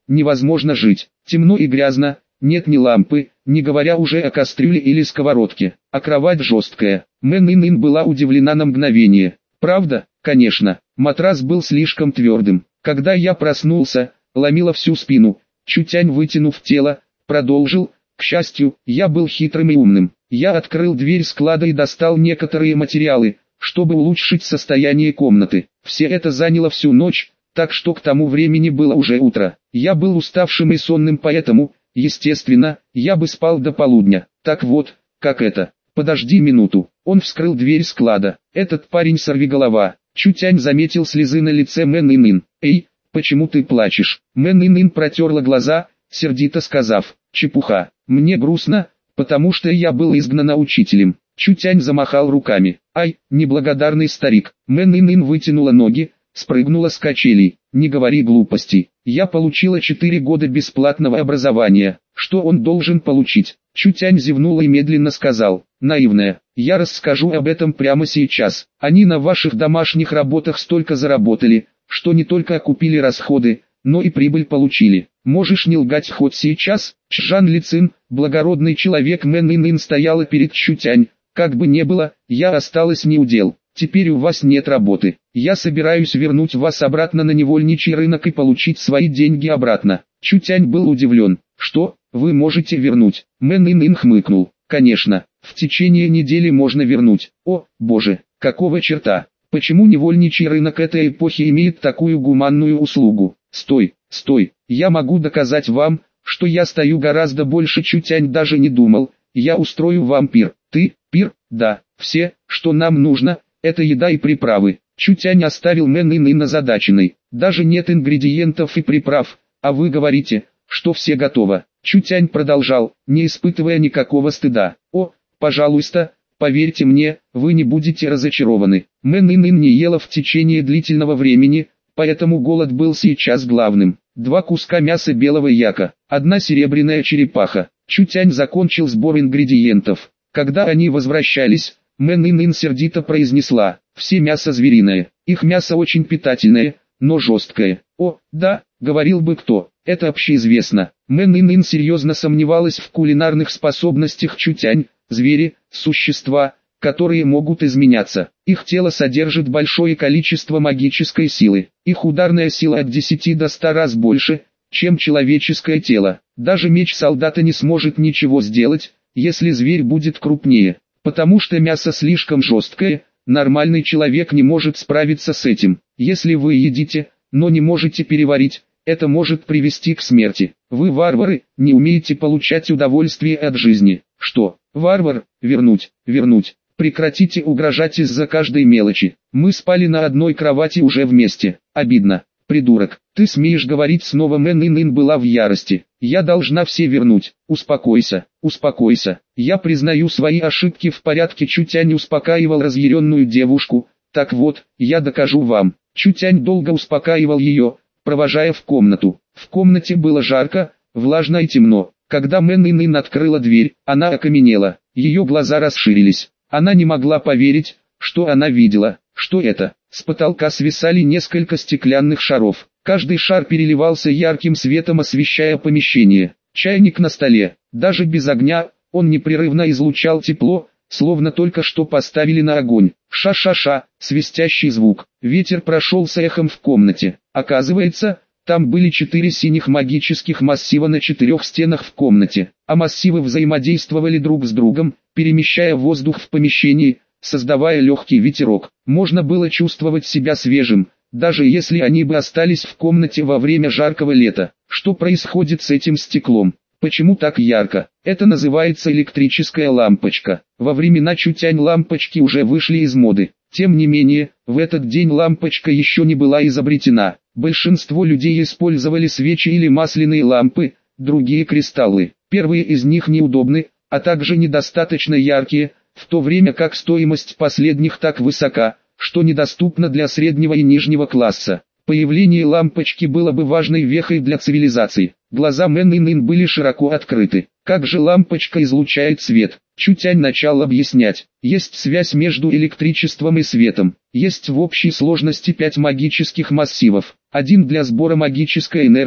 невозможно жить. Темно и грязно, нет ни лампы, не говоря уже о кастрюле или сковородке, а кровать жесткая. Мэн Ин была удивлена на мгновение. Правда? Конечно. Матрас был слишком твердым. Когда я проснулся, ломило всю спину. Чутянь, вытянув тело, продолжил: к счастью, я был хитрым и умным. Я открыл дверь склада и достал некоторые материалы, чтобы улучшить состояние комнаты. Все это заняло всю ночь, так что к тому времени было уже утро. Я был уставшим и сонным, поэтому, естественно, я бы спал до полудня. Так вот, как это? Подожди минуту. Он вскрыл дверь склада. Этот парень сорвиголова. Чутянь заметил слезы на лице Мэн Ин. Эй, почему ты плачешь? Мэн Ин протерла глаза, сердито сказав: чепуха. Мне грустно, потому что я был изгнан учителем. Чутянь замахал руками. Ай, неблагодарный старик. Мэн Ин вытянула ноги, спрыгнула с качелей. Не говори глупостей. Я получила 4 года бесплатного образования. Что он должен получить? Чутянь зевнула и медленно сказал: наивная, я расскажу об этом прямо сейчас. Они на ваших домашних работах столько заработали, что не только окупили расходы, но и прибыль получили. Можешь не лгать хоть сейчас. Чжан Лицин, благородный человек Мэн Ин стояла перед Чутянь. Как бы не было, я осталась неудел. Теперь у вас нет работы. Я собираюсь вернуть вас обратно на невольничий рынок и получить свои деньги обратно. Чутянь был удивлен. Что, вы можете вернуть? Мэн Ин хмыкнул. Конечно, в течение недели можно вернуть. О, боже, какого черта? Почему невольничий рынок этой эпохи имеет такую гуманную услугу? Стой, стой, я могу доказать вам, что я стою гораздо больше. Чутянь даже не думал. Я устрою вам пир. Ты, пир? Да, все, что нам нужно, это еда и приправы. Чутянь оставил Мэн Ин озадаченной. Даже нет ингредиентов и приправ, а вы говорите, что все готово. Чутянь продолжал, не испытывая никакого стыда. О, пожалуйста, поверьте мне, вы не будете разочарованы. Мэн Ин не ела в течение длительного времени, поэтому голод был сейчас главным. 2 куска мяса белого яка, 1 серебряная черепаха. Чутянь закончил сбор ингредиентов. Когда они возвращались, Мэн Ин сердито произнесла: все мясо звериное, их мясо очень питательное, но жесткое. О, да, говорил бы кто, это общеизвестно. Мэн Ин серьезно сомневалась в кулинарных способностях Чутянь. Звери – существа, которые могут изменяться. Их тело содержит большое количество магической силы. Их ударная сила от 10 до 100 раз больше, чем человеческое тело. Даже меч солдата не сможет ничего сделать, если зверь будет крупнее. Потому что мясо слишком жесткое, нормальный человек не может справиться с этим. Если вы едите, но не можете переварить, это может привести к смерти. Вы варвары, не умеете получать удовольствие от жизни. Что, варвар? Вернуть, вернуть. Прекратите угрожать из-за каждой мелочи. Мы спали на одной кровати уже вместе. Обидно. Придурок, ты смеешь говорить снова? Мэн Ин была в ярости. Я должна все вернуть. Успокойся, успокойся. Я признаю свои ошибки, в порядке. Чутянь успокаивал разъяренную девушку. Так вот, я докажу вам. Чутянь долго успокаивал ее, провожая в комнату. В комнате было жарко, влажно и темно. Когда Мэн Ин открыла дверь, она окаменела. Ее глаза расширились. Она не могла поверить, что она видела. Что это? С потолка свисали несколько стеклянных шаров. Каждый шар переливался ярким светом, освещая помещение. Чайник на столе. Даже без огня, он непрерывно излучал тепло, словно только что поставили на огонь. Ша-ша-ша, свистящий звук. Ветер прошелся эхом в комнате. Оказывается, там были 4 синих магических массива на 4 стенах в комнате, а массивы взаимодействовали друг с другом, перемещая воздух в помещении, создавая легкий ветерок. Можно было чувствовать себя свежим, даже если они бы остались в комнате во время жаркого лета. Что происходит с этим стеклом? Почему так ярко? Это называется электрическая лампочка. Во времена Чутянь лампочки уже вышли из моды. Тем не менее, в этот день лампочка еще не была изобретена. Большинство людей использовали свечи или масляные лампы, другие кристаллы. Первые из них неудобны, а также недостаточно яркие, в то время как стоимость последних так высока, что недоступна для среднего и нижнего класса. Появление лампочки было бы важной вехой для цивилизации. Глаза Мэн Ин были широко открыты. Как же лампочка излучает свет? Чутянь начал объяснять. Есть связь между электричеством и светом. Есть в общей сложности 5 магических массивов. Один для сбора магической энергии,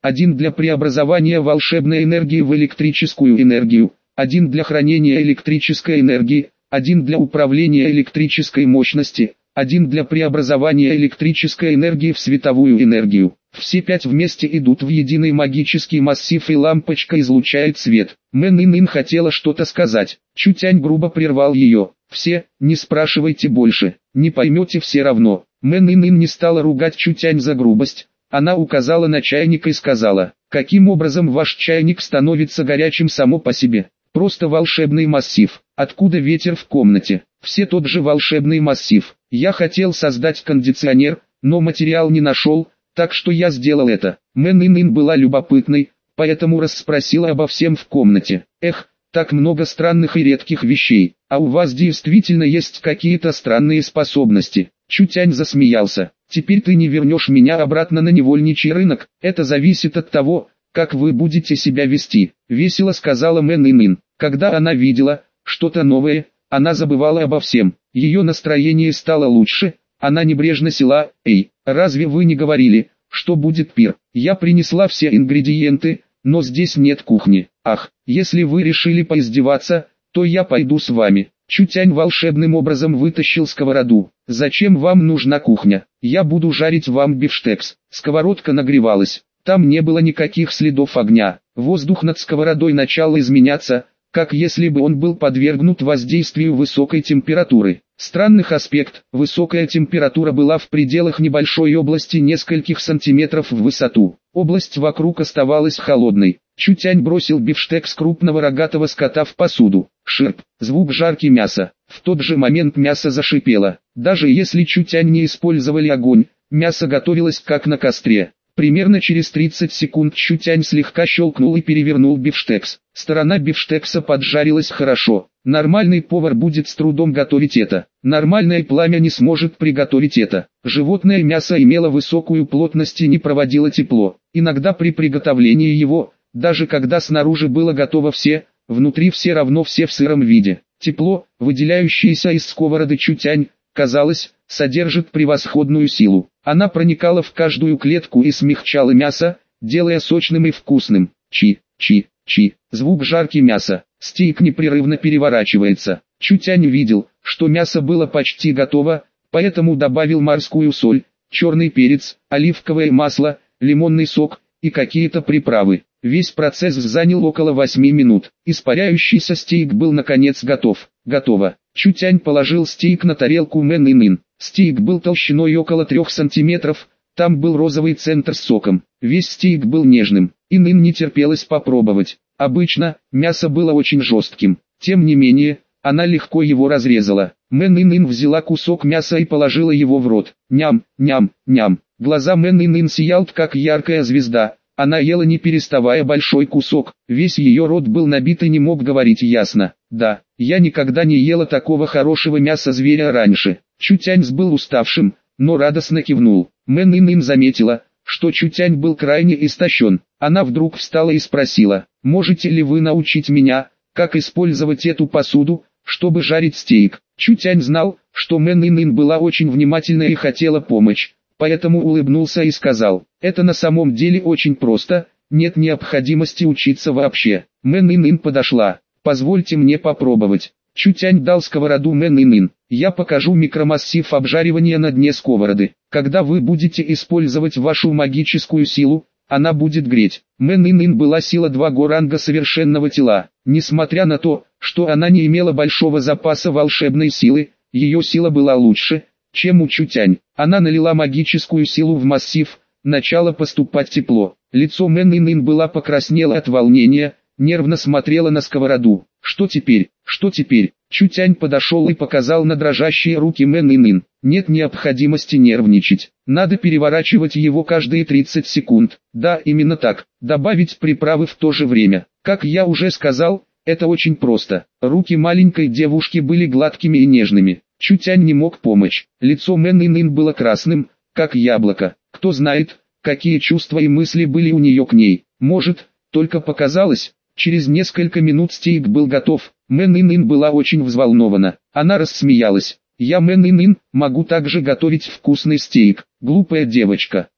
один для преобразования волшебной энергии в электрическую энергию, один для хранения электрической энергии, один для управления электрической мощности, один для преобразования электрической энергии в световую энергию. Все 5 вместе идут в единый магический массив, и лампочка излучает свет. Мэн Ин хотела что-то сказать. Чутянь грубо прервал ее. «Все, не спрашивайте больше, не поймете все равно». Мэн Ин не стала ругать Чутянь за грубость. Она указала на чайник и сказала: «Каким образом ваш чайник становится горячим само по себе? Просто волшебный массив. Откуда ветер в комнате? Все тот же волшебный массив. Я хотел создать кондиционер, но материал не нашел, так что я сделал это». Мэн Ин была любопытной, поэтому расспросила обо всем в комнате. «Эх, так много странных и редких вещей. А у вас действительно есть какие-то странные способности?» Чутянь засмеялся. «Теперь ты не вернешь меня обратно на невольничий рынок, это зависит от того, как вы будете себя вести», — весело сказала Мэн Ин. Когда она видела что-то новое, она забывала обо всем. Ее настроение стало лучше, она небрежно села: «Эй, разве вы не говорили, что будет пир? Я принесла все ингредиенты, но здесь нет кухни. Ах, если вы решили поиздеваться, то я пойду с вами». Чутянь волшебным образом вытащил сковороду. «Зачем вам нужна кухня? Я буду жарить вам бифштекс». Сковородка нагревалась. Там не было никаких следов огня. Воздух над сковородой начал изменяться, как если бы он был подвергнут воздействию высокой температуры. Странный аспект: высокая температура была в пределах небольшой области нескольких сантиметров в высоту. Область вокруг оставалась холодной. Чутянь бросил бифштекс крупного рогатого скота в посуду. Ширп, звук жарки мяса. В тот же момент мясо зашипело. Даже если Чутянь не использовали огонь, мясо готовилось как на костре. Примерно через 30 секунд Чутянь слегка щелкнул и перевернул бифштекс. Сторона бифштекса поджарилась хорошо. Нормальный повар будет с трудом готовить это. Нормальное пламя не сможет приготовить это. Животное мясо имело высокую плотность и не проводило тепло. Иногда при приготовлении его, даже когда снаружи было готово все, внутри все равно все в сыром виде. Тепло, выделяющееся из сковороды Чутянь, казалось, содержит превосходную силу. Она проникала в каждую клетку и смягчала мясо, делая сочным и вкусным. Чи-чи-чи. Звук жарки мяса. Стейк непрерывно переворачивается. Чутянь видел, что мясо было почти готово, поэтому добавил морскую соль, черный перец, оливковое масло, лимонный сок и какие-то приправы. Весь процесс занял около 8 минут. Испаряющийся стейк был наконец готов. Готово. Чутянь положил стейк на тарелку Мэн Ин. Стейк был толщиной около 3 сантиметров, там был розовый центр с соком. Весь стейк был нежным. Ин не терпелось попробовать. Обычно, мясо было очень жестким. Тем не менее, она легко его разрезала. Мэн Ин взяла кусок мяса и положила его в рот. Ням, ням, ням. Глаза Мэн Ин сиял как яркая звезда. Она ела не переставая большой кусок. Весь ее рот был набит и не мог говорить ясно. «Да, я никогда не ела такого хорошего мяса зверя раньше». Чутянь был уставшим, но радостно кивнул. Мэн Ин заметила, что Чутянь был крайне истощен. Она вдруг встала и спросила: «Можете ли вы научить меня, как использовать эту посуду, чтобы жарить стейк?» Чутянь знал, что Мэн Ин была очень внимательна и хотела помочь, поэтому улыбнулся и сказал: «Это на самом деле очень просто, нет необходимости учиться вообще». Мэн Ин подошла. «Позвольте мне попробовать». Чутянь дал сковороду Мэн Ин. «Я покажу микромассив обжаривания на дне сковороды. Когда вы будете использовать вашу магическую силу, она будет греть». Мэн Ин была сила 2 ранга совершенного тела. Несмотря на то, что она не имела большого запаса волшебной силы, ее сила была лучше, чем у Чутянь. Она налила магическую силу в массив, начало поступать тепло. Лицо Мэн Ин было покраснело от волнения, нервно смотрела на сковороду. «Что теперь? Что теперь?» Чутянь подошел и показал на дрожащие руки Мэн Ин. «Нет необходимости нервничать. Надо переворачивать его каждые 30 секунд. Да, именно так. Добавить приправы в то же время. Как я уже сказал, это очень просто». Руки маленькой девушки были гладкими и нежными. Чутянь не мог помочь. Лицо Мэн Ин было красным, как яблоко. Кто знает, какие чувства и мысли были у нее к ней. Может, только показалось. Через несколько минут стейк был готов. Мэн Ин была очень взволнована. Она рассмеялась. «Я Мэн Ин, могу также готовить вкусный стейк». «Глупая девочка,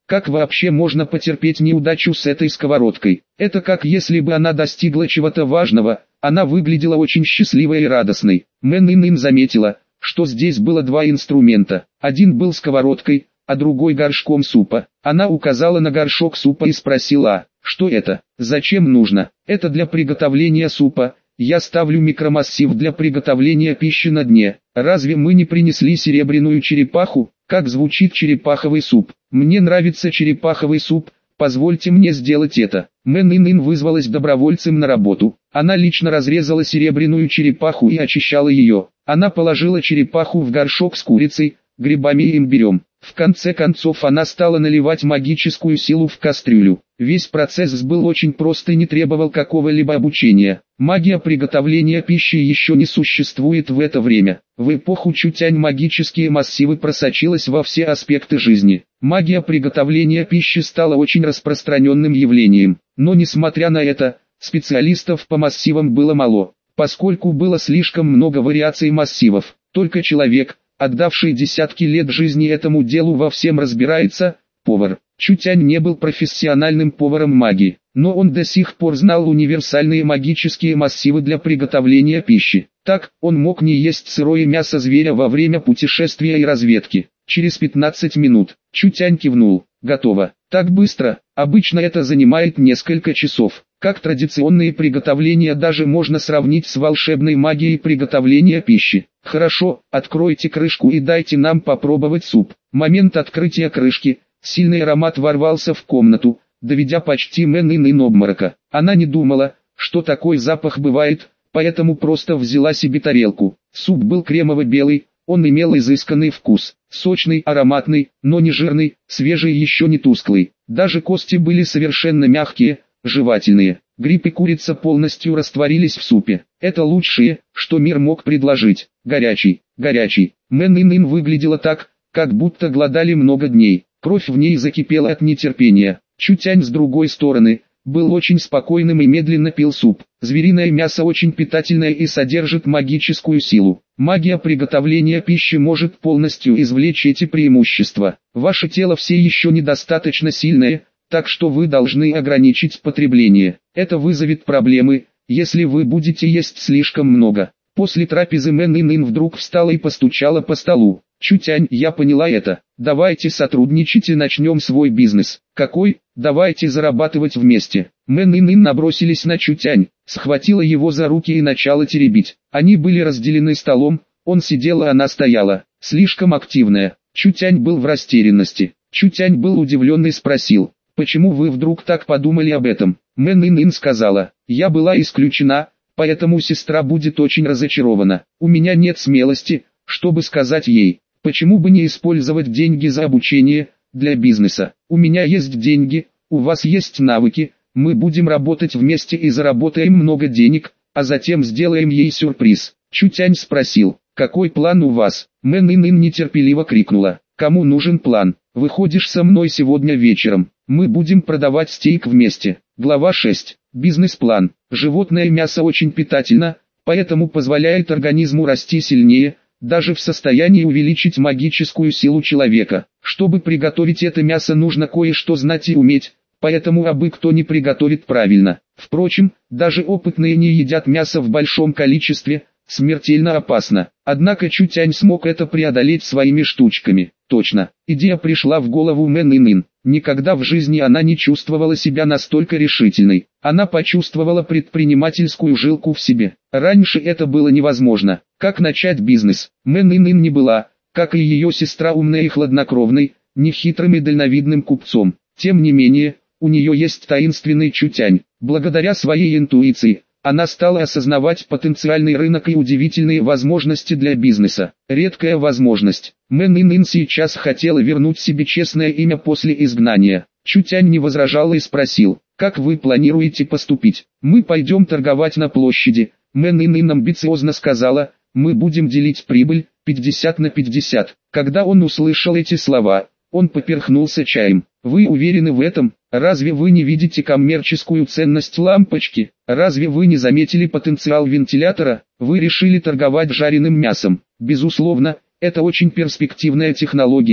Как вообще можно потерпеть неудачу с этой сковородкой? Это как если бы она достигла чего-то важного, она выглядела очень счастливой и радостной. Мэн Ин заметила, что здесь было два инструмента. Один был сковородкой, а другой горшком супа. Она указала на горшок супа и спросила: что это? Зачем нужно? Это для приготовления супа. Я ставлю микромассив для приготовления пищи на дне. Разве мы не принесли серебряную черепаху? Как звучит черепаховый суп? Мне нравится черепаховый суп, позвольте мне сделать это. Мэн Ин вызвалась добровольцем на работу. Она лично разрезала серебряную черепаху и очищала ее. Она положила черепаху в горшок с курицей, грибами и имбирем. В конце концов она стала наливать магическую силу в кастрюлю. Весь процесс был очень прост и не требовал какого-либо обучения. Магия приготовления пищи еще не существует в это время. В эпоху Чутянь магические массивы просочились во все аспекты жизни. Магия приготовления пищи стала очень распространенным явлением. Но несмотря на это, специалистов по массивам было мало, поскольку было слишком много вариаций массивов. Только человек, отдавший десятки лет жизни этому делу, во всем разбирается. Повар. Чутянь не был профессиональным поваром магии, но он до сих пор знал универсальные магические массивы для приготовления пищи. Так, он мог не есть сырое мясо зверя во время путешествия и разведки. Через 15 минут, Чутянь кивнул. Готово. Так быстро, обычно это занимает несколько часов. Как традиционные приготовления даже можно сравнить с волшебной магией приготовления пищи. Хорошо, откройте крышку и дайте нам попробовать суп. Момент открытия крышки, сильный аромат ворвался в комнату, доведя почти Мэн Ин обморока. Она не думала, что такой запах бывает, поэтому просто взяла себе тарелку. Суп был кремово-белый, он имел изысканный вкус, сочный, ароматный, но не жирный, свежий и еще не тусклый. Даже кости были совершенно мягкие, жевательные. Гриб и курица полностью растворились в супе. Это лучшее, что мир мог предложить. Горячий, горячий. Мэн Ин выглядела так, как будто голодали много дней. Кровь в ней закипела от нетерпения. Чутянь с другой стороны был очень спокойным и медленно пил суп. Звериное мясо очень питательное и содержит магическую силу. Магия приготовления пищи может полностью извлечь эти преимущества. Ваше тело все еще недостаточно сильное, так что вы должны ограничить потребление. Это вызовет проблемы, если вы будете есть слишком много. После трапезы Мэн Ин вдруг встала и постучала по столу. Чутянь, я поняла это. Давайте сотрудничать и начнем свой бизнес. Какой? Давайте зарабатывать вместе. Мэн Ин набросились на Чутянь, схватила его за руки и начала теребить. Они были разделены столом, он сидел, а она стояла, слишком активная. Чутянь был в растерянности. Чутянь был удивлен и спросил: почему вы вдруг так подумали об этом? Мэн Ин сказала: я была исключена, поэтому сестра будет очень разочарована. У меня нет смелости, чтобы сказать ей, почему бы не использовать деньги за обучение, для бизнеса. У меня есть деньги, у вас есть навыки, мы будем работать вместе и заработаем много денег, а затем сделаем ей сюрприз. Чутянь спросил: какой план у вас? Мэн Ин нетерпеливо крикнула: кому нужен план? Выходишь со мной сегодня вечером, мы будем продавать стейк вместе. Глава 6. Бизнес-план. Животное мясо очень питательно, поэтому позволяет организму расти сильнее, даже в состоянии увеличить магическую силу человека. Чтобы приготовить это мясо, нужно кое-что знать и уметь, поэтому абы кто не приготовит правильно. Впрочем, даже опытные не едят мясо в большом количестве, смертельно опасно. Однако Чутянь смог это преодолеть своими штучками. Точно, идея пришла в голову Мэн Ин. Никогда в жизни она не чувствовала себя настолько решительной. Она почувствовала предпринимательскую жилку в себе. Раньше это было невозможно. Как начать бизнес? Мэн Ин не была, как и ее сестра, умной и хладнокровной, не хитрым и дальновидным купцом. Тем не менее, у нее есть таинственный Чутянь. Благодаря своей интуиции, она стала осознавать потенциальный рынок и удивительные возможности для бизнеса. Редкая возможность. Мэн Ин сейчас хотела вернуть себе честное имя после изгнания. Чутянь не возражал и спросил: как вы планируете поступить? Мы пойдем торговать на площади. Мэн Ин амбициозно сказала: мы будем делить прибыль, 50 на 50. Когда он услышал эти слова, он поперхнулся чаем. Вы уверены в этом? Разве вы не видите коммерческую ценность лампочки? Разве вы не заметили потенциал вентилятора? Вы решили торговать жареным мясом. Безусловно, это очень перспективная технология,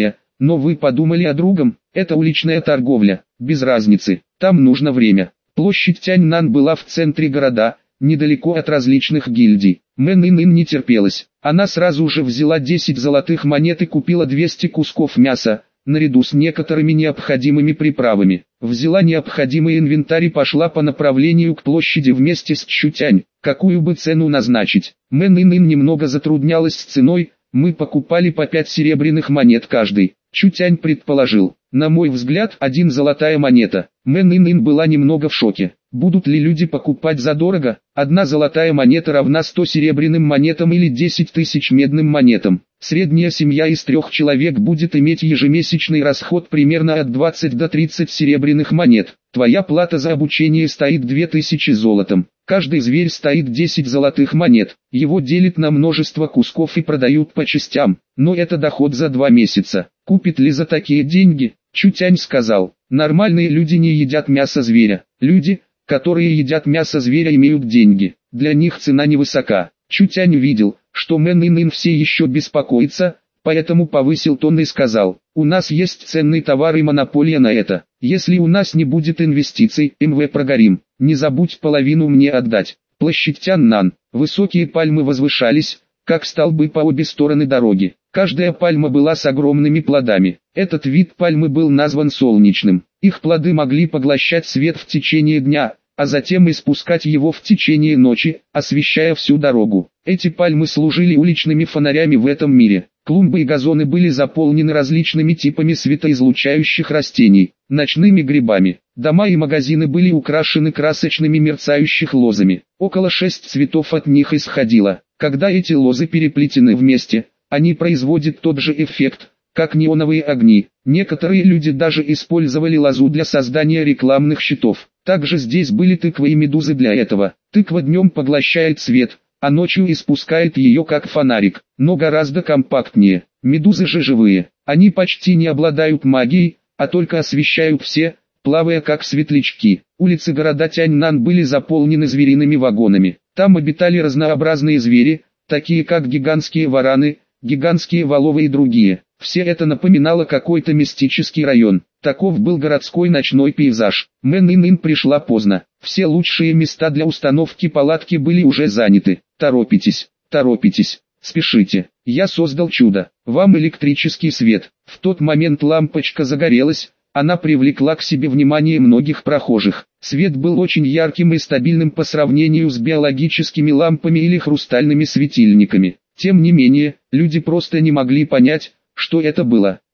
Но вы подумали о другом, это уличная торговля, без разницы, там нужно время. Площадь Тяньнан была в центре города, недалеко от различных гильдий. Мэн Ин не терпелась. Она сразу же взяла 10 золотых монет и купила 200 кусков мяса, наряду с некоторыми необходимыми приправами. Взяла необходимый инвентарь и пошла по направлению к площади вместе с Чутянь. Какую бы цену назначить? Мэн Ин немного затруднялась с ценой, мы покупали по 5 серебряных монет каждый. Чутянь предположил. На мой взгляд, 1 золотая монета. Мэн Ин была немного в шоке. Будут ли люди покупать задорого? 1 золотая монета равна 100 серебряным монетам или 10 тысяч медным монетам. Средняя семья из 3 человек будет иметь ежемесячный расход примерно от 20 до 30 серебряных монет. Твоя плата за обучение стоит 2000 золотом. Каждый зверь стоит 10 золотых монет. Его делят на множество кусков и продают по частям. Но это доход за 2 месяца. Купит ли за такие деньги? Чутянь сказал. Нормальные люди не едят мясо зверя. Люди, которые едят мясо зверя, имеют деньги. Для них цена невысока. Чутянь видел, что Мэн Ин все еще беспокоится, поэтому повысил тон и сказал: у нас есть ценный товар и монополия на это. Если у нас не будет инвестиций, мы прогорим. Не забудь половину мне отдать. Площадь Тяньнан. Высокие пальмы возвышались, как столбы по обе стороны дороги. Каждая пальма была с огромными плодами. Этот вид пальмы был назван солнечным. Их плоды могли поглощать свет в течение дня, а затем испускать его в течение ночи, освещая всю дорогу. Эти пальмы служили уличными фонарями в этом мире. Клумбы и газоны были заполнены различными типами светоизлучающих растений, ночными грибами. Дома и магазины были украшены красочными мерцающих лозами. Около 6 цветов от них исходило. Когда эти лозы переплетены вместе, они производят тот же эффект, как неоновые огни. Некоторые люди даже использовали лозу для создания рекламных щитов. Также здесь были тыквы и медузы для этого. Тыква днем поглощает свет, а ночью испускает ее как фонарик, но гораздо компактнее. Медузы же живые. Они почти не обладают магией, а только освещают все, плавая как светлячки. Улицы города Тяньнан были заполнены звериными вагонами. Там обитали разнообразные звери, такие как гигантские вараны, гигантские воловы и другие. Все это напоминало какой-то мистический район. Таков был городской ночной пейзаж. Мэн Ин пришла поздно. Все лучшие места для установки палатки были уже заняты. Торопитесь, торопитесь, спешите. Я создал чудо. Вам электрический свет. В тот момент лампочка загорелась. Она привлекла к себе внимание многих прохожих. Свет был очень ярким и стабильным по сравнению с биологическими лампами или хрустальными светильниками. Тем не менее, люди просто не могли понять, что это было.